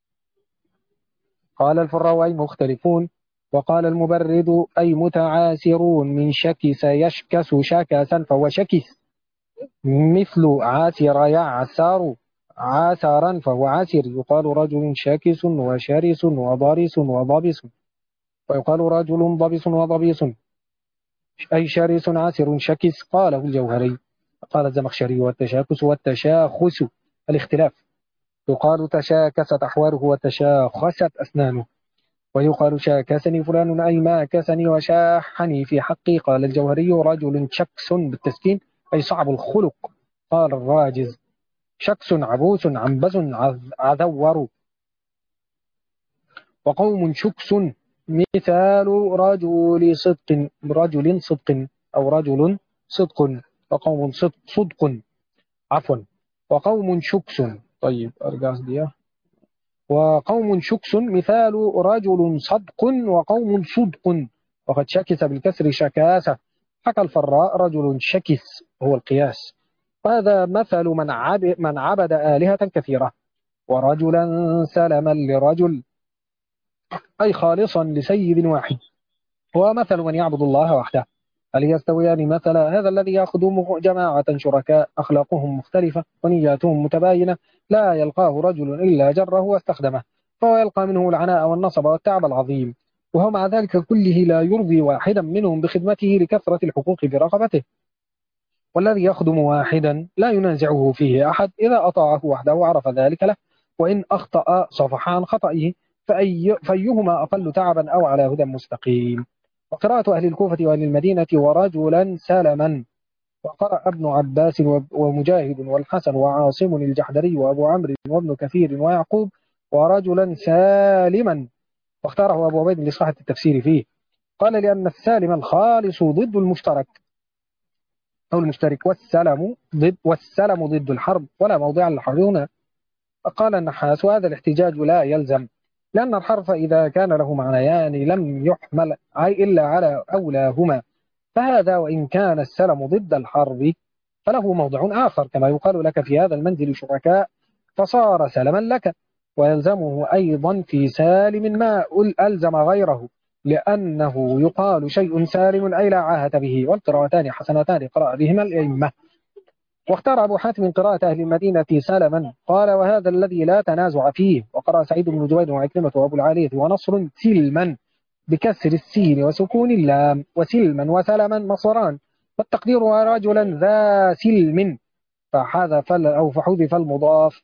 قال الفراء أي مختلفون، وقال المبرد أي متعاسرون من شكس يشكس شكسا فهو شكس، مثل عاسر يعسر عاسرا فهو عاسر. يقال رجل شاكس وشرس وضرس وضبس، ويقال رجل ضبس وضبيس أي شرس عاسر شكس. قاله الجوهري. قال الزمخشري والتشاكس والتشاخس الاختلاف، يقال تشاكست أحواله وتشاخست أسنانه، ويقال شاكسني فلان أي ما كسني وشاحني في حقي. قال الجوهري رجل شكس بالتسكين أي صعب الخلق. قال الراجز شكس عبوس عنبس عذور. وقوم شكس مثال رجل صدق أو رجل صدق، وقوم صدق عفوا، وقوم شكس. طيب أرجع دي. وقوم شكس مثال رجل صدق وقوم صدق، وقد شكس بالكسر شكاسة. حكى الفراء رجل شكس هو القياس، وهذا مثل من عبد آلهة كثيرة. ورجلا سلما لرجل أي خالصا لسيد واحد، هو مثل من يعبد الله وحده. هل يستويان مثلا؟ هذا الذي يخدمه جماعة شركاء أخلاقهم مختلفة ونياتهم متباينة، لا يلقاه رجل إلا جره واستخدمه، فهو يلقى منه العناء والنصب والتعب العظيم، وهو مع ذلك كله لا يرضي واحدا منهم بخدمته لكثرة الحقوق برقبته. والذي يخدم واحدا لا ينازعه فيه أحد إذا أطاعه وحده وعرف ذلك له، وإن أخطأ صفح عن خطئه، فأيهما أقل تعبا أو على هدى مستقيم. وقراءة أهل الكوفة وأهل المدينة ورجلا سلما. وقرأ ابن عباس ومجاهد والحسن وعاصم الجحدري وأبو عمرو وابن كثير ويعقوب ورجلا سالما، واختاره أبو عبيد لصحة التفسير فيه. قال لأن السالم الخالص ضد المشترك أو المشترك، والسلم ضد الحرب ولا موضع للحرب هنا. قال النحاس وهذا الاحتجاج لا يلزم، لأن الحرف إذا كان له معنيان لم يحمل إلا على أولاهما، فهذا وإن كان السلم ضد الحرب فله موضع آخر، كما يقال لك في هذا المنزل شركاء فصار سلما لك، ويلزمه أيضا في سالم ما ألزم غيره، لأنه يقال شيء سالم أي لا عاهة به. والقراءتان حسنتان قرأ بهما الأئمة. واختار أبو حاتم قراءة أهل المدينة سالما، قال وهذا الذي لا تنازع فيه. وقرأ سعيد بن جبير وعكرمة وأبو العالية ونصر سلما بكسر السين وسكون اللام، وسلما وسلما مصران، والتقدير رجلا ذا سلم، فحذف المضاف،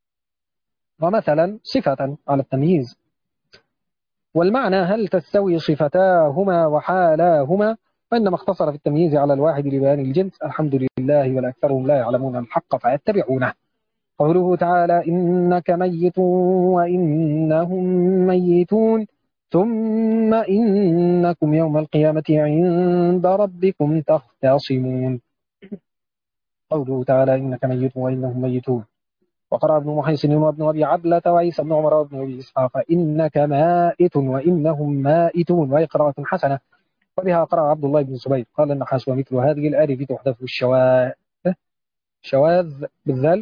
ومثلا صفة على التمييز. والمعنى هل تستوي صفتاهما وحالاهما، وإنما اختصر في التمييز على الواحد لبيان الجنس. الحمد لله والأكثرهم لا يعلمون الحق فيتبعونه. قوله تعالى إنك ميت وإنهم ميتون ثم إنكم يوم القيامة عند ربكم تختصمون. قوله تعالى إنك ميت وإنهم ميتون. وقرأ ابن محيصن وابن أبي عبلة وعيسى بن عمر وابن أبي إسحاق إنك مائت وإنهم مائتون، وهي قراءة حسنة، وبها قرأ عبد الله بن زبير. قال النحاس ومثل هذه الآلف تحذف شواذ بالذال.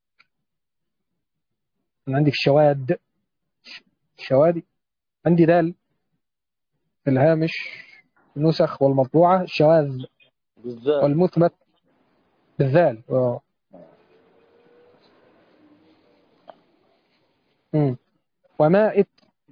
أنا عندي في الشواد عندي دال في الهامش النسخ والمطبوعة الشواذ، بالذات. والمثبت بالذال. ومائت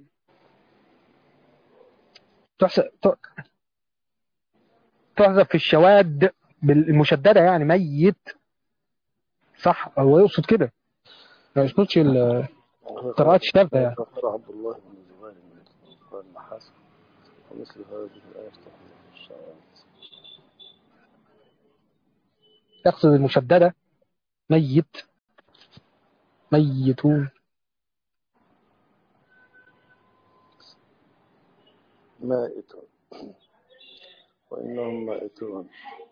تحذف في الشواد بالمشددة، يعني ميت، صح، هو يقصد كده، ما يقصدش القراءات الشاذة يعني. قرأ عبد الله بن زبير من النحاس ومثل هذه الآية تحذف الشواذ. يقصد المشددة ميت ميتون. مائتون وإنهم مائتون.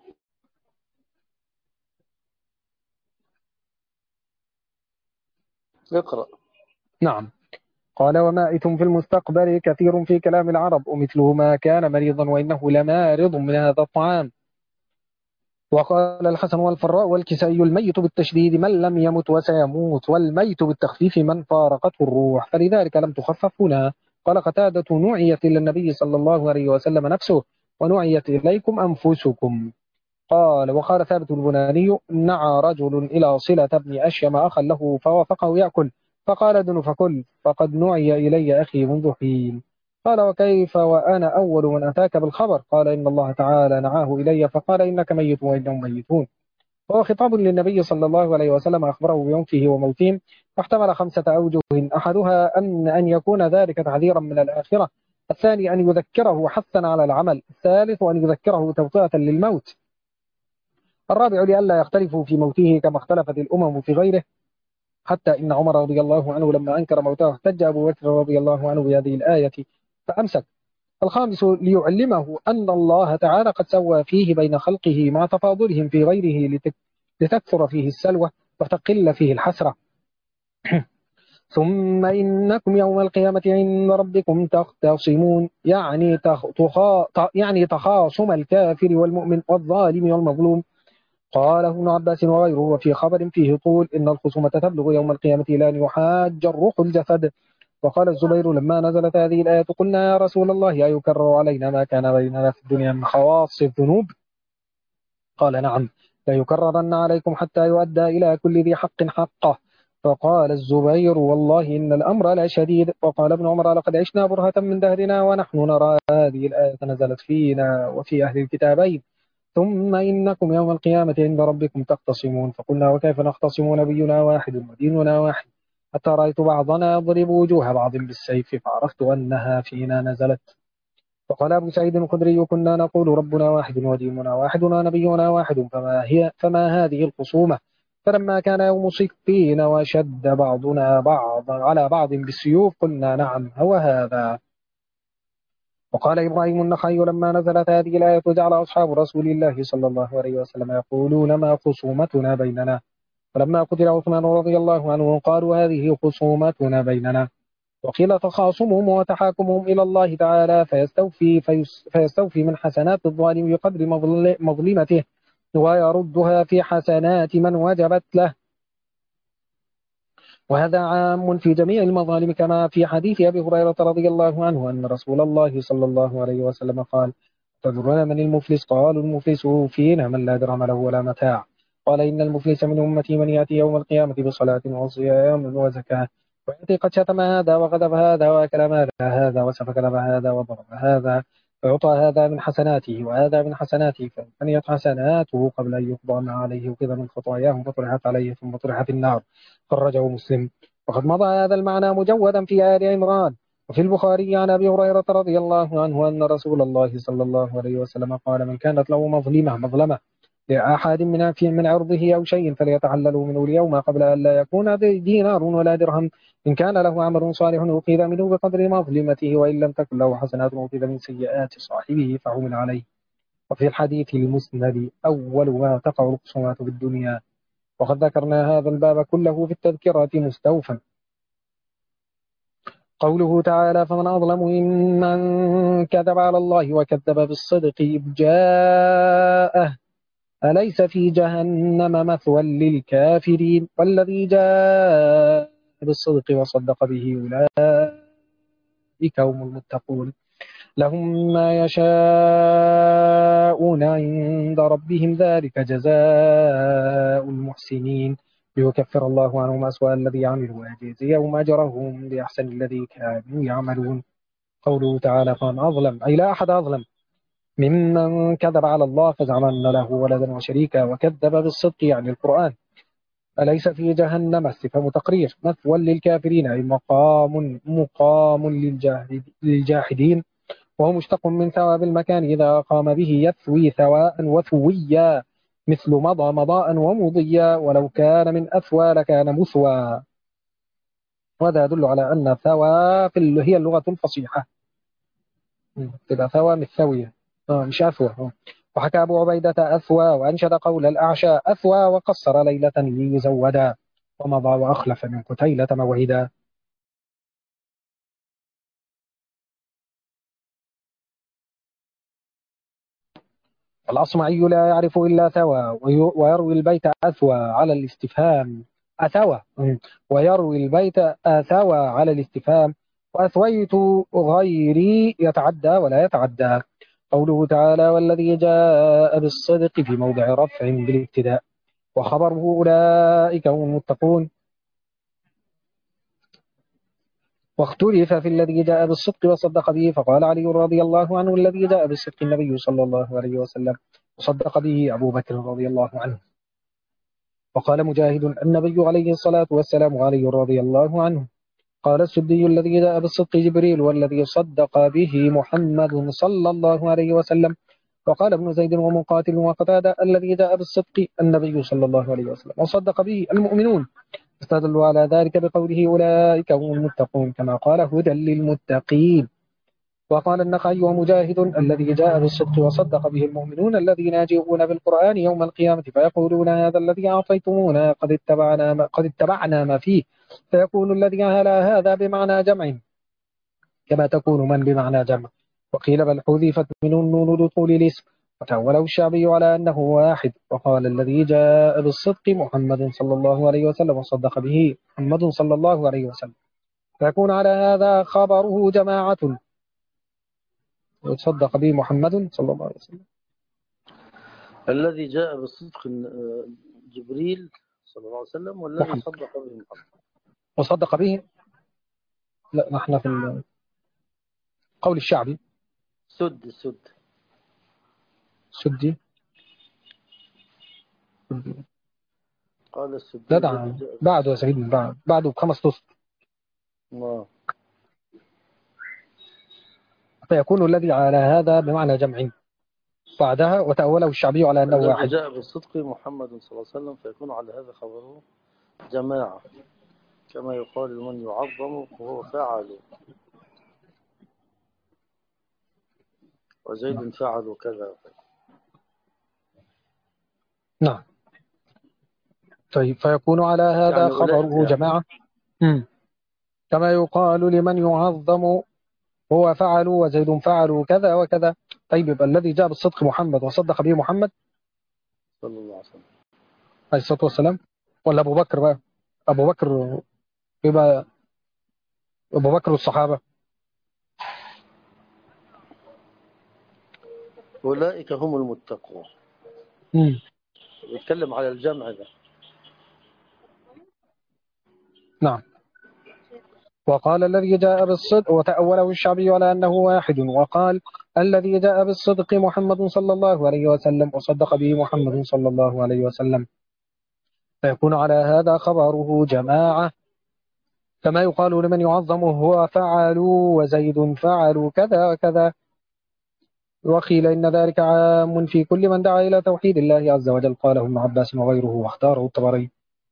اقرأ. نعم. قال ومائت في المستقبل كثير في كلام العرب ومثله ما كان مريضا وإنه لمارض من هذا الطعام. وقال الحسن والفراء والكسائي الميت بالتشديد من لم يمت وسيموت، والميت بالتخفيف من فارقته الروح، فلذلك لم تخفف هنا. قال قتادة نعيت إلى النبي صلى الله عليه وسلم نفسه ونعيت إليكم أنفسكم. وقال ثابت البناني نعى رجل إلى صلة بن أشيم أخا له فوافقه يأكل فقال ادن فكل فقد نعي إلي أخي منذ حين. قال وكيف وأنا أول من أتاك بالخبر؟ قال إن الله تعالى نعاه إلي فقال إنك ميت وإنهم ميتون. وهو خطاب للنبي صلى الله عليه وسلم أخبره بيومه وموتهم، واحتمل 5 أوجه. أحدها أن يكون ذلك تحذيرا من الآخرة، الثاني أن يذكره حثا على العمل، الثالث أن يذكره توطئة للموت، الرابع لئلا يختلفوا في موته كما اختلفت الأمم في غيره، حتى إن عمر رضي الله عنه لما أنكر موته احتج أبو بكر رضي الله عنه بهذه الآية فأمسك. الخامس ليعلمه أن الله تعالى قد سوى فيه بين خلقه مع تفاضلهم في غيره لتكثر فيه السلوى وتقل فيه الحسرة. ثم إنكم يوم القيامة عند ربكم تختصمون، يعني تخاصم الكافر والمؤمن والظالم والمظلوم. قال ابن عباس وغيره وفي خبر فيه طول إن الخصومة تبلغ يوم القيامة إلى أن يحاج الروح الجسد. وقال الزبير لما نزلت هذه الآية قلنا يا رسول الله أيكرر علينا ما كان بيننا في الدنيا من خواص الذنوب؟ قال نعم لا يكررن عليكم حتى يؤدى إلى كل ذي حق حقه. فقال الزبير والله إن الأمر لا شديد. وقال ابن عمر لقد عشنا برهة من دهرنا ونحن نرى هذه الآية نزلت فينا وفي أهل الكتابين. ثم إنكم يوم القيامة عند ربكم تختصمون. فقلنا وكيف نختصم نبينا واحد وديننا واحد؟ حتى رأيت بعضنا يضرب وجوه بعض بالسيف فعرفت أنها فينا نزلت. وقال أبو سعيد الخدري كنا نقول ربنا واحد وديننا واحد ونبينا واحد فما هذه الخصومة؟ فلما كان يوم صفين وشد بعضنا بعض على بعض بالسيوف قلنا نعم هو هذا. وقال إبراهيم النخعي لما نزلت هذه الآية جعل أصحاب رسول الله صلى الله عليه وسلم يقولون ما خصومتنا بيننا، فلما قتل عثمان رضي الله عنه قالوا هذه خصومتنا بيننا. وقيل تخاصمهم وتحاكمهم إلى الله تعالى فيستوفي من حسنات الظالم بقدر مظلمته ويردها في حسنات من وجبت له. وهذا عام في جميع المظالم كما في حديث أبي هريرة رضي الله عنه أن رسول الله صلى الله عليه وسلم قال تدرون من المفلس؟ قالوا المفلس فينا من لا درهم له ولا متاع. قال إن المفلس من أمتي من يأتي يوم القيامة بصلاة وصيام وزكاة ويأتي قد شتم هذا وغضب هذا وأكل مال هذا وسفك دم هذا وضرب هذا فيعطى هذا من حسناته وهذا من حسناته فانيت حسناته قبل أن يقضى ما عليه وكذا من خطاياهم فطرحت عليه ثم طرح في النار. خرجه مسلم. وقد مضى هذا المعنى مجودا في آل عمران. وفي البخاري عن أبي هريرة رضي الله عنه أن رسول الله صلى الله عليه وسلم قال من كانت له مظلمة لأحد من عرضه أو شيء فليتحللوا منه اليوم قبل أن لا يكون دينار ولا درهم. إن كان له عمل صالح أخذ منه بقدر مظلمته وإن لم تكن له حسنات أخذ من سيئات صاحبه فحمل عليه. وفي الحديث المسند أول ما تقع الخصومات في الدنيا. وقد ذكرنا هذا الباب كله في التذكرة مستوفا. قوله تعالى فمن أظلم ممن كذب على الله وكذب بالصدق إذ جاءه أليس في جهنم مثوى للكافرين والذي جاء بالصدق وصدق به أولئك هم المتقون. لهم ما يشاءون عند ربهم ذلك جزاء المحسنين ليكفر الله عنهم أسوأ الذي عملوا ويجزيهم أجرهم بأحسن الذي كانوا يعملون. قوله تعالى فمن أظلم أي لا أحد أظلم ممن كذب على الله فزعم أن له ولدا وشريكا وكذب بالصدق يعني القرآن. أليس في جهنم استفهام تقرير مثوى للكافرين أي مقام للجاحدين وهو مشتق من ثواب المكان إذا قام به يثوي ثواء وثويا مثل مضى مضاء ومضيا ولو كان من أثوى لكان مثوى. وهذا يدل على أن ثوى هي اللغة الفصيحة. تبقى ثوى مش ثوية، مش أثوى. وحكى أبو عبيدة أثوى، وأنشد قول الأعشى أثوى وقصر ليلة ليزودا، ومضى وأخلف من قتيلة موعدا. الأصمعي لا يعرف إلا ثوى، ويروي البيت أثوى على الاستفهام أثوى، ويروي البيت أثوى على الاستفهام. وأثويت غيري يتعدى ولا يتعدى. قوله تعالى والذي جاء بالصدق في موضع رفع بالابتداء، وخبره أولئك هم المتقون. واختلف في الذي جاء بالصدق وصدق به، فقال علي رضي الله عنه الذي جاء بالصدق النبي صلى الله عليه وسلم، وصدق به أبو بكر رضي الله عنه. وقال مجاهد النبي عليه الصلاة والسلام علي رضي الله عنه. قال السدي الذي جاء بالصدق جبريل، والذي صدق به محمد صلى الله عليه وسلم. وقال ابن زيد ومقاتل وقتادة الذي جاء بالصدق النبي صلى الله عليه وسلم، وصدق به المؤمنون. استدلوا على ذلك بقوله أولئك هم المتقون، كما قال هدى للمتقين. وقال النخعي ومجاهد الذي جاء بالصدق وصدق به المؤمنون الذين يجيئون بالقرآن يوم القيامة فيقولون هذا الذي أعطيتمونا قد اتبعنا ما فيه، فيقول الذي على هذا بمعنى جمع كما تكون من بمعنى جمع. وقيل بل حذفت من النون لطول الاسم، وتأوله الشعبي على أنه واحد. وقال الذي جاء بالصدق محمد صلى الله عليه وسلم وصدق به محمد صلى الله عليه وسلم، فيكون على هذا خبره جماعة، وصدق به محمد صلى الله عليه وسلم. الذي جاء بالصدق جبريل صلى الله عليه وسلم، والذي محمد صدق به محمد وصدق به، لا نحن في قول الشعبي سد سدي قال السدي لا الذي دعم جاء بعده يا سيدي، بعده بخمس نصف، بالصدق. فيكون الذي على هذا بمعنى جمع بعدها. وتأوله الشعبي على أنه الذي واحد. جاء بالصدق محمد صلى الله عليه وسلم، فيكون على هذا خبره جماعة، كما يقال لمن يعظم وهو فاعل، وزيد فعل كذا. نعم. طيب فيكون على هذا يعني أولئك خبره يعني. جماعة. كما يقال لمن يعظم هو فعل وزيد فعل كذا وكذا. طيب يبقى الذي جاء بالصدق محمد وصدق به محمد صلى الله عليه وسلم عليه الصلاة والسلام، ولا أبو بكر بقى؟ أبو بكر يبقى أبو بكر والصحابة. أولئك هم المتقون. يتكلم على الجمع ده. نعم. وقال الذي جاء بالصدق، وتأوله الشعبي على أنه واحد. وقال الذي جاء بالصدق محمد صلى الله عليه وسلم وصدق به محمد صلى الله عليه وسلم، فيكون على هذا خبره جماعة، كما يقال لمن يعظم هو فعلوا وزيد فعلوا كذا وكذا. وقيل إن ذلك عام في كل من دعا إلى توحيد الله عز وجل، قاله ابن عباس وغيره، واختاره الطبري.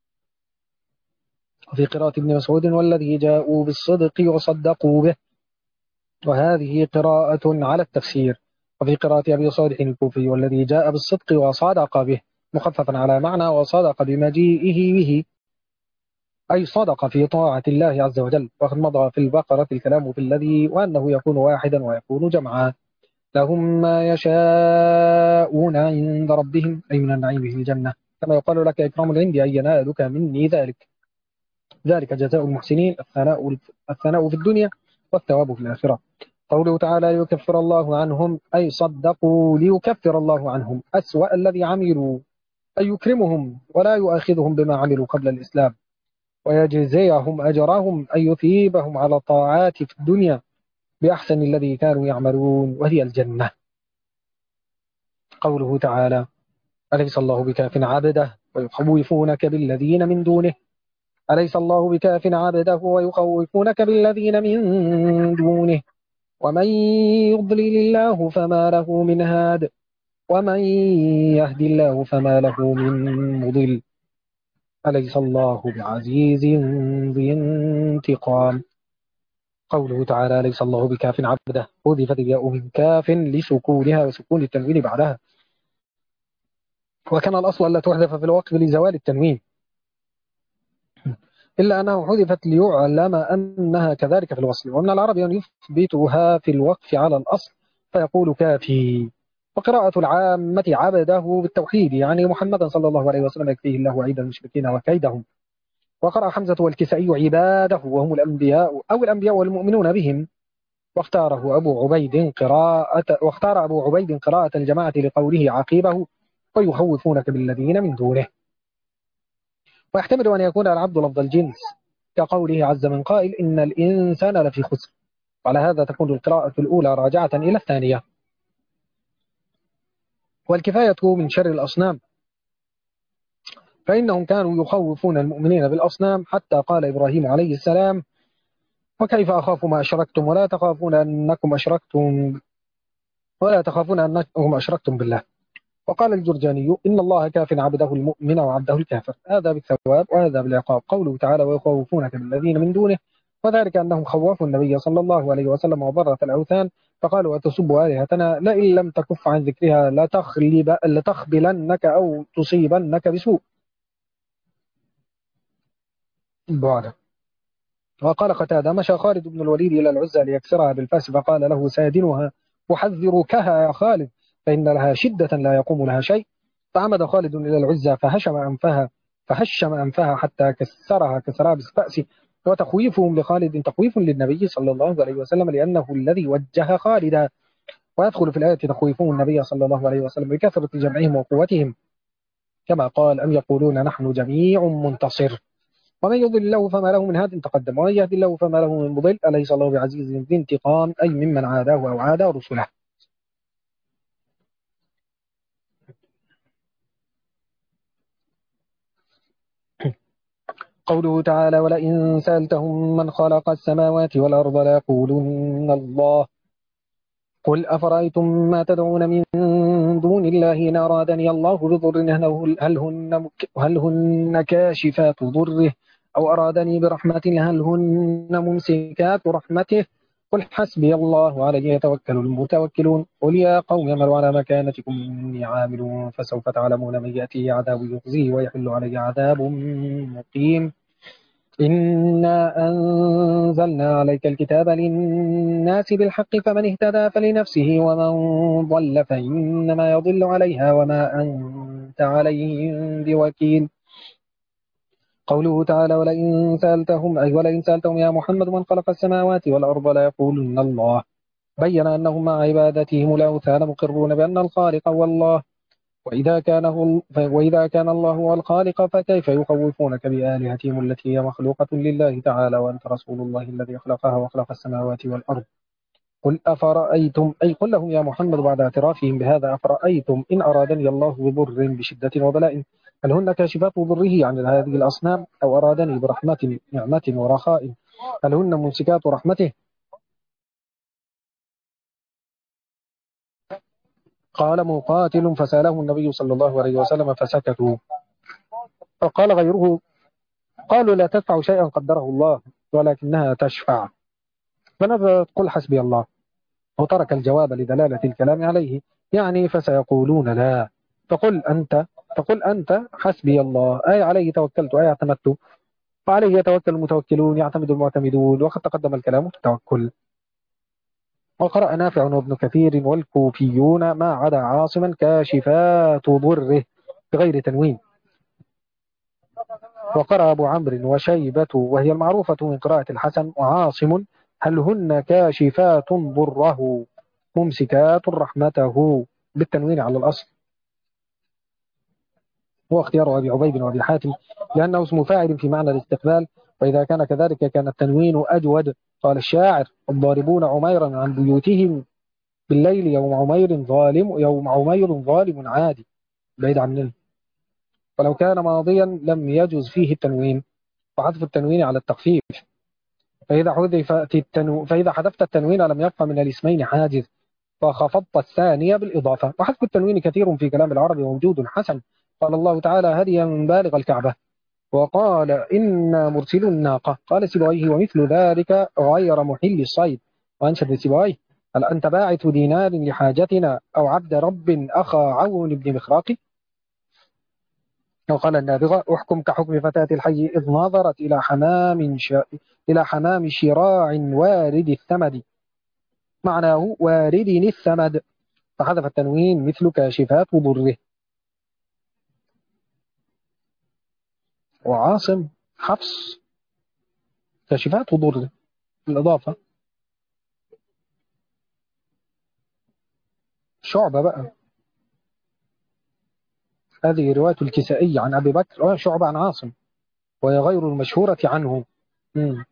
وفي قراءة ابن مسعود والذي جاءوا بالصدق وصدقوا به، وهذه قراءة على التفسير. وفي قراءة أبي صالح الكوفي والذي جاء بالصدق وصدق به، مخففا على معنى وصدق بمجيئه به، أي صدق في طاعة الله عز وجل. وقد مضى في البقرة الكلام في الذي وأنه يكون واحدا ويكون جمعا. لهم ما يشاءون عند ربهم، أي من النعيم في الجنة، كما يقال لك إكرام العند أي ينالك مني ذلك. ذلك جزاء المحسنين، الثناء في الدنيا والثواب في الآخرة. قوله تعالى ليكفر الله عنهم، أي صدقوا ليكفر الله عنهم أسوأ الذي عملوا، أي يكرمهم ولا يؤاخذهم بما عملوا قبل الإسلام، ويجزيهم أجرهم، أي يثيبهم على الطاعات في الدنيا بأحسن الذي كانوا يعملون، وهي الجنة. قوله تعالى أليس الله بكاف عبده ويخوفونك بالذين من دونه، أليس الله بكاف عبده ويخوفونك بالذين من دونه، ومن يضلل الله فما له من هاد، ومن يهد الله فما له من مضل، أليس الله بعزيز ذي انتقام. قوله تعالى ليس الله بكاف عبده حذفت الياء من كاف لسكونها وسكون التنوين بعدها، وكان الأصل ألا تحذف في الوقف لزوال التنوين، إلا أنه حذفت ليعلم أنها كذلك في الوصل. ومن العرب أن يثبتها في الوقف على الأصل فيقول كافي. وقراءة العامة عبده بالتوحيد يعني محمدا صلى الله عليه وسلم يكفيه الله وعيد المشركين وكيدهم. وقرأ حمزة والكسائي عباده وهم الأنبياء أو الأنبياء والمؤمنون بهم. واختار أبو عبيد قراءة الجماعة لقوله عقيبه ويخوفونك بالذين من دونه. ويحتمل أن يكون العبد لفظ الجنس كقوله عز من قائل إن الإنسان لفي خسر، وعلى هذا تكون القراءة الأولى راجعة إلى الثانية. والكفاية من شر الأصنام، فإنهم كانوا يخوفون المؤمنين بالأصنام حتى قال إبراهيم عليه السلام وكيف أخاف ما أشركتم ولا تخافون أنكم أشركتم بالله. وقال الجرجاني إن الله كاف عبده المؤمن وعبده الكافر، هذا بالثواب وهذا بالعقاب. قوله تعالى ويخوفونك بالذين من دونه، وذلك أنهم خوفوا النبي صلى الله عليه وسلم وبرة الأوثان فقالوا وتسبوا آلهتنا لئن لم تكف عن ذكرها لتخبلنك أو تصيبنك بسوء بعد. وقال قتادة مشى خالد بن الوليد إلى العزى ليكسرها بالفاس فقال له سادنها أحذركها يا خالد فإن لها شدة لا يقوم لها شيء. فعمد خالد إلى العزى فهشم أنفها حتى كسرها كسرها بالفأس. وتخويفهم لخالد تخويف للنبي صلى الله عليه وسلم لأنه الذي وجه خالدا. ويدخل في الآية تخويفهم النبي صلى الله عليه وسلم بكثرة جمعهم وقوتهم، كما قال أم يقولون نحن جميع منتصر. ومن يضل الله فما له من هاد تقدم ومن يهد الله فما له من مضل أليس الله بعزيز ذي انتقام أي ممن عاداه أو عادى رسله. قوله تعالى ولئن سألتهم من خلق السماوات والأرض ليقولن الله قل أفرأيتم ما تدعون من دون الله إن أرادني الله بضر هل هن كاشفات ضره أو أرادني برحمة هل هن ممسكات رحمته قل حسبي الله عليه يتوكل المتوكلون. قل يا قوم اعملوا على مكانتكم إني عامل فسوف تعلمون من يأتيه عذاب يخزيه ويحل عليه عذاب مقيم. إنا أنزلنا عليك الكتاب للناس بالحق فمن اهتدى فلنفسه ومن ضل فإنما يضل عليها وما أنت عليهم بوكيل. قوله تعالى ولئن سألتهم يا محمد من خلق السماوات والأرض ليقولن الله بين أنهم مع عبادتهم الأوثان مقرون بأن الخالق هو الله وإذا كان الله هو الخالق فكيف يخوفونك بآلهتهم التي هي مخلوقة لله تعالى وأنت رسول الله الذي خلقها وخلق السماوات والأرض. قل أفرأيتم أي قل لهم يا محمد بعد اعترافهم بهذا أفرأيتم إن أرادني الله بضر بشدة وبلاء هل هن كاشفات ضره عن هذه الأصنام أو أرادني برحمة نعمة ورخاء هل هن ممسكات رحمته. قال مقاتل فسأله النبي صلى الله عليه وسلم فسكتوا. وقال غيره قالوا لا تدفع شيئا قدره الله ولكنها تشفع فنزلت قل حسبي الله وترك الجواب لدلالة الكلام عليه يعني فسيقولون لا فقل أنت حسبي الله أي عليه توكلت أي اعتمدت وعليه يتوكل المتوكلون يعتمد المعتمدون وقد تقدم الكلام في التوكل. وقرأ نافع وابن كثير والكوفيون ما عدا عاصما كاشفات ضره بغير تنوين. وقرأ أبو عمرو وشيبة وهي المعروفة من قراءة الحسن وعاصم هل هن كاشفات ضره ممسكات رحمته بالتنوين على الأصل. هو اختيار أبي عبيد وأبي حاتم لأنه اسم فاعل في معنى الاستقبال وإذا كان كذلك كان التنوين أجود. قال الشاعر الضاربون عميرا عن بيوتهم بالليل يوم عمير ظالم عادي بعيد عنه. ولو كان ماضيا لم يجز فيه التنوين وحذف التنوين على التخفيف فإذا حذفت التنوين لم يبقى من الاسمين حاجز فخفضت الثانية بالإضافة. وحذف التنوين كثير في كلام العرب موجود حسن. قال الله تعالى هديا بالغ الكعبة وقال إنا مرسل الناقة. قال سيبويه ومثل ذلك غير محل الصيد. وأنشد سيبويه هل أنت باعث دينار لحاجتنا أو عبد رب أخا عون بن مخراق. وقال النابغة أحكم كحكم فتاة الحي إذ نظرت إلى حمام شراع وارد الثمد. معناه وارد الثمد، فحذف التنوين مثل كاشفات ضره. وعاصم حفص كاشفات ضره بالإضافة. شعبة بقى، هذه رواية الكسائي عن أبي بكر، شعبة عن عاصم، وهي غير المشهورة عنه. مم.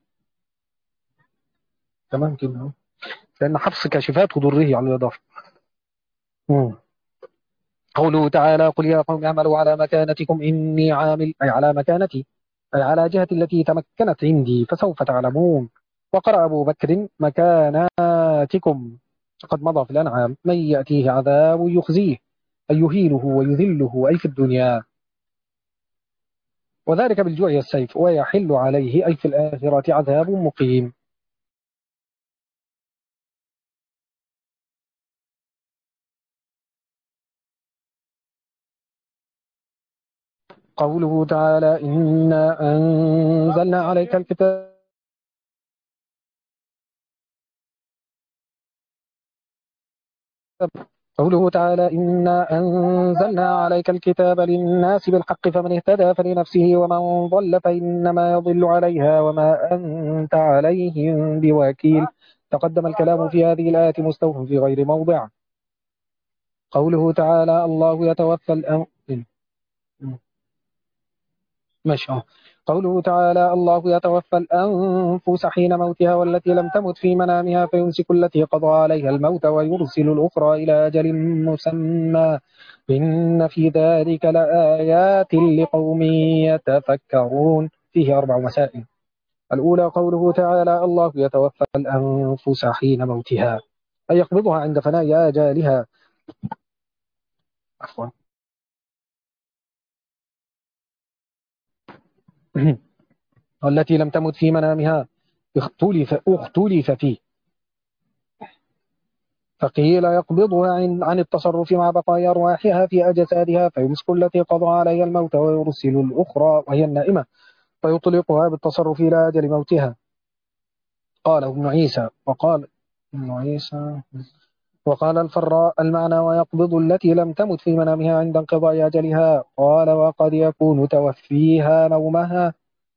تمام كده، لأن حفص كاشفات ضره على الإضافة. مم. قوله تعالى قل يا قوم اعملوا على مكانتكم إني عامل، أي على مكانتي، أي على جهة التي تمكنت عندي فسوف تعلمون. وقرأ أبو بكر مكاناتكم. قد مضى في الأنعام من يأتيه عذاب يخزيه، أي يهينه ويذله، أي في الدنيا، وذلك بالجوع والسيف، ويحل عليه أي في الآخرة عذاب مقيم. قوله تعالى إنا أنزلنا عليك الكتاب. قوله تعالى إنا أنزلنا عليك الكتاب للناس بالحق فمن اهتدى فلنفسه ومن ضل فإنما يضل عليها وما أنت عليهم بوكيل. تقدم الكلام في هذه الآية مستوفى في غير موضع. قوله تعالى الله يتوفى ماشي. قوله تعالى الله يتوفى الأنفس حين موتها والتي لم تمت في منامها فيمسك التي قضى عليها الموت ويرسل الأخرى إلى أجل مسمى إن في ذلك لآيات لقوم يتفكرون. فيه 4 مسائل. الأولى قوله تعالى الله يتوفى الأنفس حين موتها، أي يقبضها عند فناء آجالها. عفوا. والتي لم تمت في منامها اختلف فيه، فقيل يقبضها عن التصرف مع بقايا أرواحها في أجسادها فيمسك التي قضى عليها الموت ويرسل الأخرى وهي النائمة فيطلقها بالتصرف إلى أجل موتها. قال ابن عيسى وقال الفراء المعنى ويقبض التي لم تمت في منامها عند انقضاء أجلها. قال وقد يكون توفيها نومها،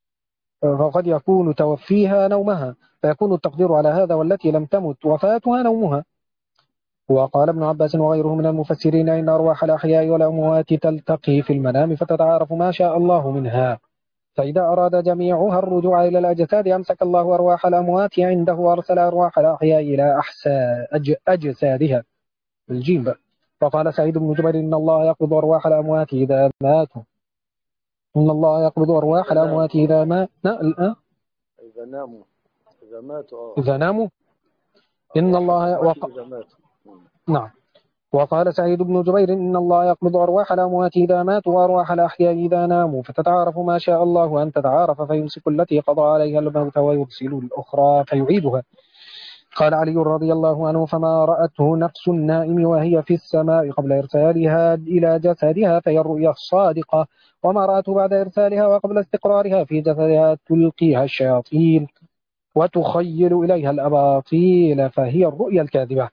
فيكون التقدير على هذا والتي لم تمت وفاتها نومها. وقال ابن عباس وغيره من المفسرين إن أرواح الأحياء والأموات تلتقي في المنام فتتعارف ما شاء الله منها، فإذا أراد جميعها الرجوع إلى الأجساد أمسك الله أرواح الأموات عنده وأرسل أرواح الأحياء إلى أجسادها. الجيم بقى. فقال سعيد بن جبير إن الله يقبض أرواح الأموات إذا ماتوا. إن الله يقبض أرواح الأموات إذا إذا ناموا، إذا ماتوا. إذا ناموا. إن الله إذا ماتوا. نعم. وقال سعيد بن جبير إن الله يقبض أرواح الأموات إذا ماتوا وأرواح الأحياء إذا ناموا فتتعارف ما شاء الله أن تتعارف فيمسك التي قضى عليها الموت ويرسل الأخرى فيعيدها. قال علي رضي الله عنه فما رأته نفس النائم وهي في السماء قبل إرسالها إلى جسدها فهي الرؤيا الصادقة، وما رأته بعد إرسالها وقبل استقرارها في جسدها تلقيها الشياطين وتخيل إليها الأباطيل فهي الرؤيا الكاذبة.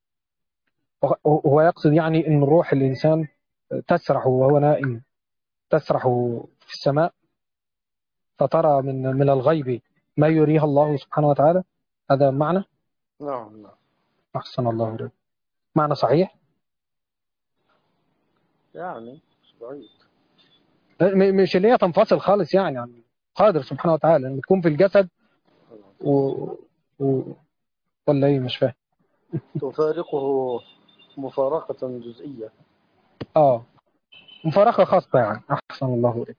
هو يقصد يعني أن روح الإنسان تسرح وهو نائم، تسرح في السماء فترى من الغيب ما يريها الله سبحانه وتعالى. هذا معنى. نعم. أحسن الله إليك. معنى صحيح يعني مش بعيد. مش اللي هي تنفصل خالص يعني عن قادر سبحانه وتعالى أن تكون في الجسد و... ولا إيه مش فاهم. تفارقه مفارقة جزئية. مفارقة خاصة يعني. أحسن الله إليك.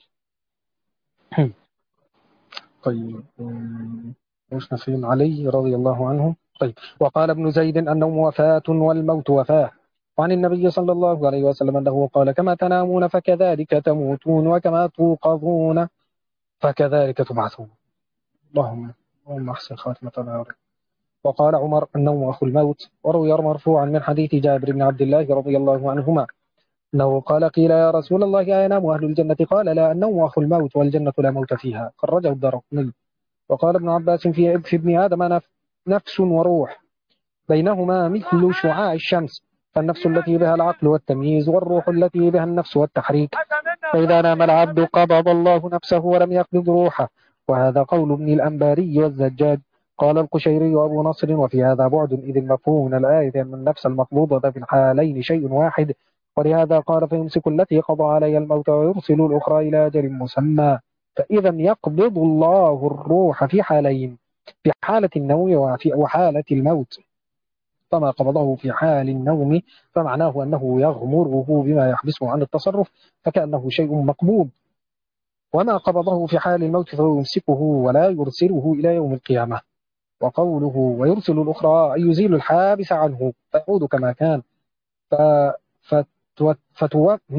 طيب وش نسيم علي رضي الله عنه. طيب وقال ابن زيد النوم وفاة والموت وفاة، وعن النبي صلى الله عليه وسلم أنه قال كما تنامون فكذلك تموتون وكما توقظون فكذلك تبعثون. اللهم أحسن خاتمتنا. وقال عمر النوم أخو الموت. وروي مرفوعا من حديث جابر بن عبد الله رضي الله عنهما أنه قال قيل يا رسول الله أينام أهل الجنة؟ قال لا، النوم أخو الموت والجنة لا موت فيها. خرجه الدارقطني. وقال ابن عباس في ابن آدم نفس وروح بينهما مثل شعاع الشمس، فالنفس التي بها العقل والتمييز، والروح التي بها النفس والتحريك. فإذا نام العبد قبض الله نفسه ولم يقبض روحه. وهذا قول ابن الأنباري والزجاج. قال القشيري وأبو نصر وفي هذا بعد، إذ المفهوم من الآية أن النفس المقبوضة في الحالين شيء واحد، ولهذا قال فيمسك التي قضى عليها الموت ويرسل الأخرى إلى أجل مسمى. فإذا يقبض الله الروح في حالين، في حالة النوم وحالة الموت. فما قبضه في حال النوم فمعناه أنه يغمره بما يحبسه عن التصرف، فكأنه شيء مقبوض. وما قبضه في حال الموت فيمسكه ولا يرسله إلى يوم القيامة. وقوله ويرسل الأخرى أي يزيل الحابس عنه فيعود كما كان. ف... فتو...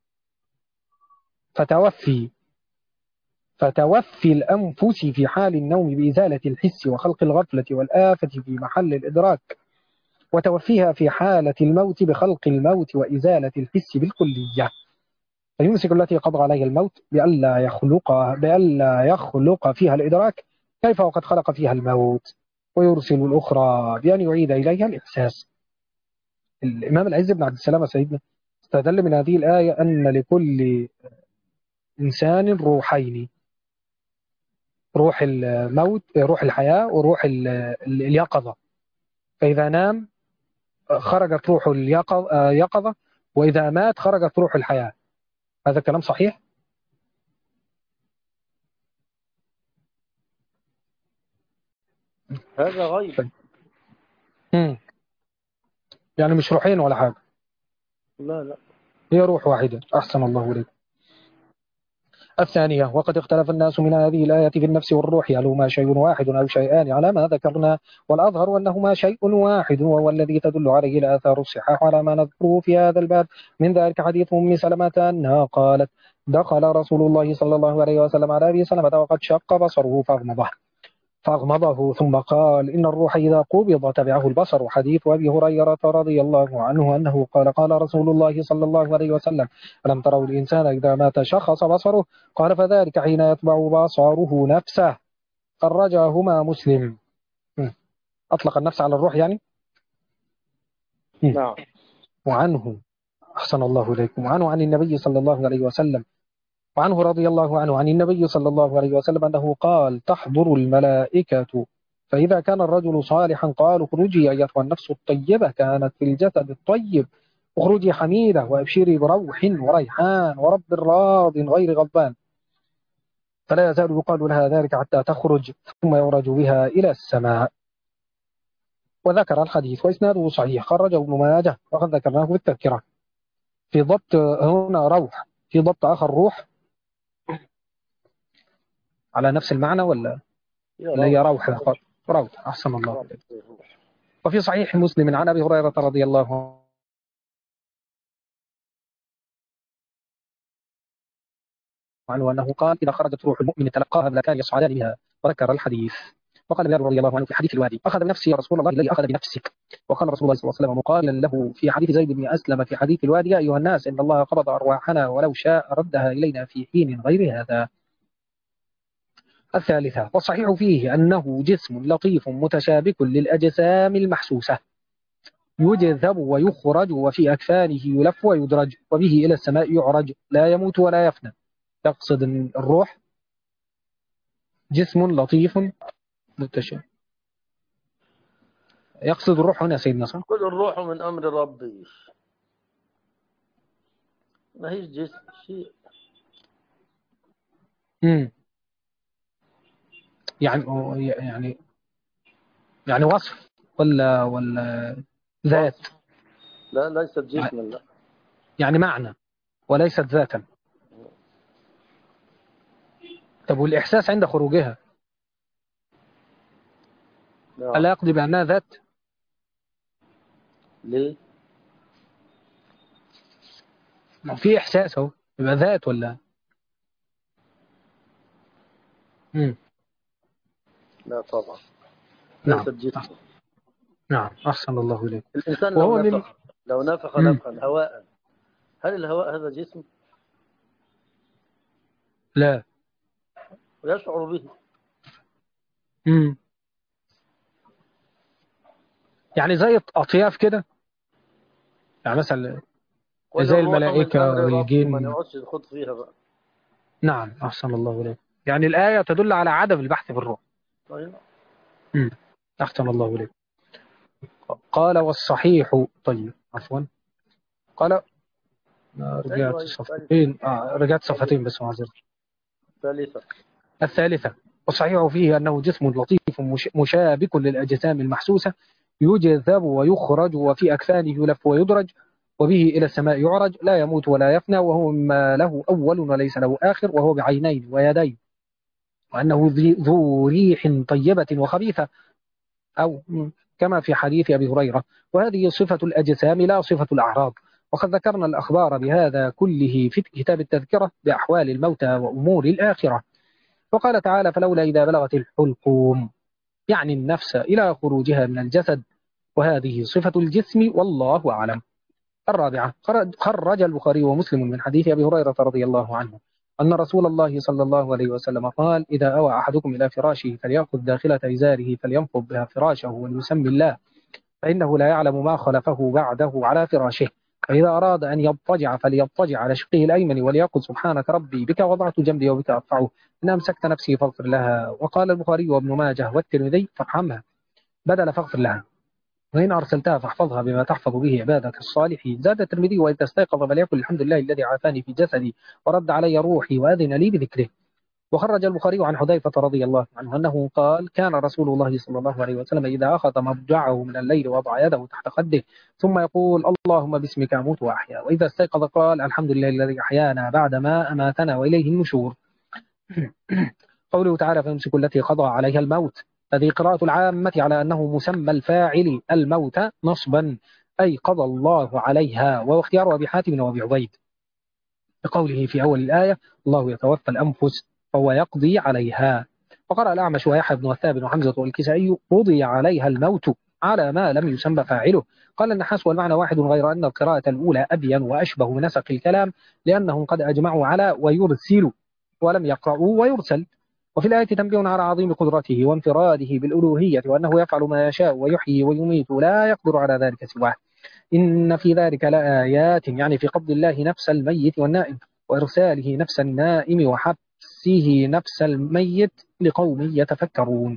فتوفي فتوفي الأنفس في حال النوم بإزالة الحس وخلق الغفلة والآفة في محل الإدراك، وتوفيها في حالة الموت بخلق الموت وإزالة الحس بالكلية. فيمسك التي قضى عليها الموت بألا يخلق فيها الإدراك، كيف وقد خلق فيها الموت. ويرسل الأخرى بأن يعيد إليها الإحساس. الإمام العز بن عبد السلام سيدنا استدل من هذه الآية أن لكل إنسان روحين: روح الموت، روح الحياة، وروح اليقظة. فإذا نام خرجت روح اليقظة، وإذا مات خرجت روح الحياة. هذا الكلام صحيح؟ هذا غيب. يعني مش روحين ولا حاجة؟ لا لا، هي روح واحدة. أحسن الله إليك. الثانية: وقد اختلف الناس من هذه الآية في النفس والروح، هل هما شيء واحد أو شيئان على ما ذكرنا، والأظهر أنهما شيء واحد، وهو الذي تدل عليه الآثار الصحاح على ما نذكره في هذا الباب. من ذلك حديث أم سلمة أنها قالت دخل رسول الله صلى الله عليه وسلم على أبي سلمة وقد شق بصره فأغمضه ثم قال إن الروح إذا قبض تبعه البصر. حديث أبي هريرة رضي الله عنه أنه قال قال رسول الله صلى الله عليه وسلم ألم تروا الإنسان إذا مات شخص بصره؟ قال فذلك حين يتبع بصره نفسه. خرجهما مسلم. أطلق النفس على الروح يعني. نعم. وعنه أحسن الله إليكم. وعنه عن النبي صلى الله عليه وسلم، وعنه رضي الله عنه عن النبي صلى الله عليه وسلم أنه قال تحضر الملائكة فإذا كان الرجل صالحا قالوا اخرجي أيتها النفس الطيبة كانت في الجسد الطيب، اخرجي حميدة وأبشري بروح وريحان ورب راض غير غضبان، فلا يزال يقال لها ذلك حتى تخرج ثم يورج بها إلى السماء. وذكر الحديث وإسناده صحيح، خرجه ابن ماجه وقد ذكرناه في التذكرة. في ضبط هنا روح، في ضبط آخر روح على نفس المعنى ولا هي روح فقط؟ روح. أحسن الله. وفي صحيح مسلم عن أبي هريرة رضي الله عنه أنه قال إذا خرجت روح المؤمن تلقاها ملكان يصعدان بها، وذكر الحديث. وقال جابر رضي الله عنه في حديث الوادي أخذ بنفسي يا رسول الله الذي أخذ بنفسك. وقال رسول الله صلى الله عليه وسلم مقابلا له في حديث زيد بن أسلم في حديث الوادي يا أيها الناس إن الله قبض أرواحنا ولو شاء ردها إلينا في حين غير هذا. الثالثة: والصحيح فيه أنه جسم لطيف متشابك للأجسام المحسوسة، يجذب ويخرج وفي أكفانه يلف ويدرج وبه إلى السماء يعرج لا يموت ولا يفنى. يقصد الروح جسم لطيف متشابك. يقصد الروح هنا سيدنا صح؟ كل الروح من أمر ربي، ما هيش جسم شيء. يعني يعني وصف ولا ذات؟ لا ليست جسما، لا. يعني معنى وليست ذاتا. طب والإحساس عند خروجها ألا يقضي بأنها ذات؟ ليه؟ في إحساس أهو، يبقى ذات ولا؟ مم. لا طبعا، نعم. ليست جسم. نعم، أحسن الله إليك. الإنسان وهو من لو نفخ مم. نفخا هواء، هل الهواء هذا جسم لا. ويشعر به؟ مم. يعني زي أطياف كده، يعني مثلا قل زي الروح من الملائكة أمر ربي، ما والجن. نقعدش نخوض فيها بقى. نعم، أحسن الله إليك. يعني الآية تدل على عدم البحث في الروح. طيب. مم. أحسن الله إليك. قال والصحيح، طيب عفوا، قال رجعت أيوه أيوه، ثالثة. صفحتين، رجعت صفحتين ثالثة. بس معذرة. ثالثة. الثالثة، والصحيح فيه أنه جسم لطيف مشابك للأجسام المحسوسة، يجذب ويخرج، وفي أكفانه يلف ويدرج، وبه إلى السماء يعرج، لا يموت ولا يفنى، وهو مما له أول وليس له آخر، وهو بعينين ويدين، وأنه ذو ريح طيبة وخبيثة، أو كما في حديث أبي هريرة. وهذه صفة الأجسام لا صفة الأعراض. وقد ذكرنا الأخبار بهذا كله في كتاب التذكرة بأحوال الموتى وأمور الآخرة. وقال تعالى فلولا إذا بلغت الحلقوم، يعني النفس إلى خروجها من الجسد، وهذه صفة الجسم والله أعلم. الرابعة، خرج البخاري ومسلم من حديث أبي هريرة رضي الله عنه أن رسول الله صلى الله عليه وسلم قال إذا أوى أحدكم إلى فراشه فليأخذ داخلة إزاره فلينفض بها فراشه وليسمي الله، فإنه لا يعلم ما خلفه بعده على فراشه. فإذا أراد أن يضطجع فليضطجع على شقه الأيمن وليقل سبحانك ربي بك وضعت جنبي وبك أرفعه، إن أمسكت نفسي فاغفر لها. وقال البخاري وابن ماجه والترمذي فارحمها بدل فاغفر لها، وإن أرسلتها فاحفظها بما تحفظ به عبادك الصالحين. زاد الترمذي وإذا استيقظ فليقل الحمد لله الذي عافاني في جسدي ورد علي روحي وأذن لي بذكره. وخرج البخاري عن حذيفة رضي الله عنه أنه قال كان رسول الله صلى الله عليه وسلم إذا أخذ مضجعه من الليل وضع يده تحت خده ثم يقول اللهم باسمك أموت وأحيا، وإذا استيقظ قال الحمد لله الذي أحيانا بعدما أماتنا وإليه النشور. قوله تعالى فيمسك التي قضى عليها الموت، هذه قراءة العامة على أنه مسمى الفاعل الموت نصبا، أي قضى الله عليها، واختيار أبي حاتم وأبي عبيد بقوله في أول الآية الله يتوفى الأنفس فهو يقضي عليها. وقرأ الأعمش ويحيى بن وثاب وحمزة والكسائي قضي عليها الموت على ما لم يسمى فاعله. قال النحاس والمعنى واحد، غير أن القراءة الأولى أبين وأشبه بنسق الكلام، لأنهم قد أجمعوا على ويرسل ولم يقرأوا ويرسل. وفي الآية تنبيه على عظيم قدرته وانفراده بالألوهية، وأنه يفعل ما يشاء ويحيي ويميت لا يقدر على ذلك سواه. إن في ذلك لآيات، يعني في قبض الله نفس الميت والنائم، وإرساله نفس النائم، وحبسه نفس الميت لقوم يتفكرون.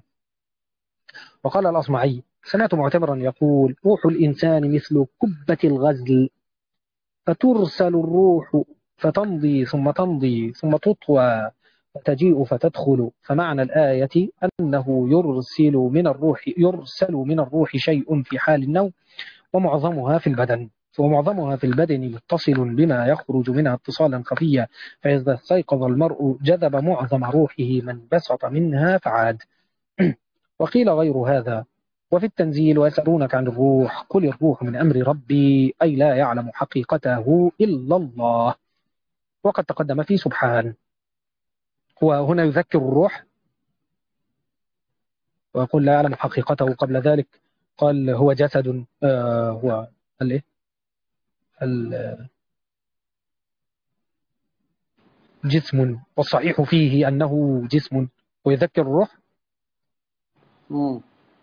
وقال الأصمعي سمعت معتمرا يقول روح الإنسان مثل كبة الغزل، فترسل الروح فتمضي ثم تمضي ثم تطوى فتجيء فتدخل. فمعنى الآية أنه يرسل من الروح شيء في حال النوم، ومعظمها في البدن، متصل بما يخرج منها اتصالا خفيا، فإذا استيقظ المرء جذب معظم روحه من بسط منها فعاد. وقيل غير هذا. وفي التنزيل ويسألونك عن الروح قل الروح من أمر ربي، أي لا يعلم حقيقته إلا الله. وقد تقدم في سبحان. وهنا يذكر الروح ويقول لا يعلم حقيقته. قبل ذلك قال هو جسد، هو الإيه؟ جسم، والصحيح فيه أنه جسم، ويذكر الروح. مم.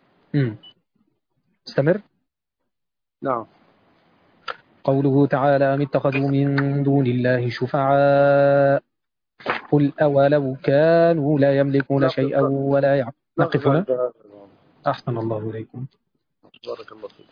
استمر. نعم. قوله تعالى أم اتخذوا من دون الله شفعاء قل أولو كانوا لا يملكون شيئا نقف ولا نقف نقف هنا. عند هذا. أحسن الله إليكم. بارك الله فيك.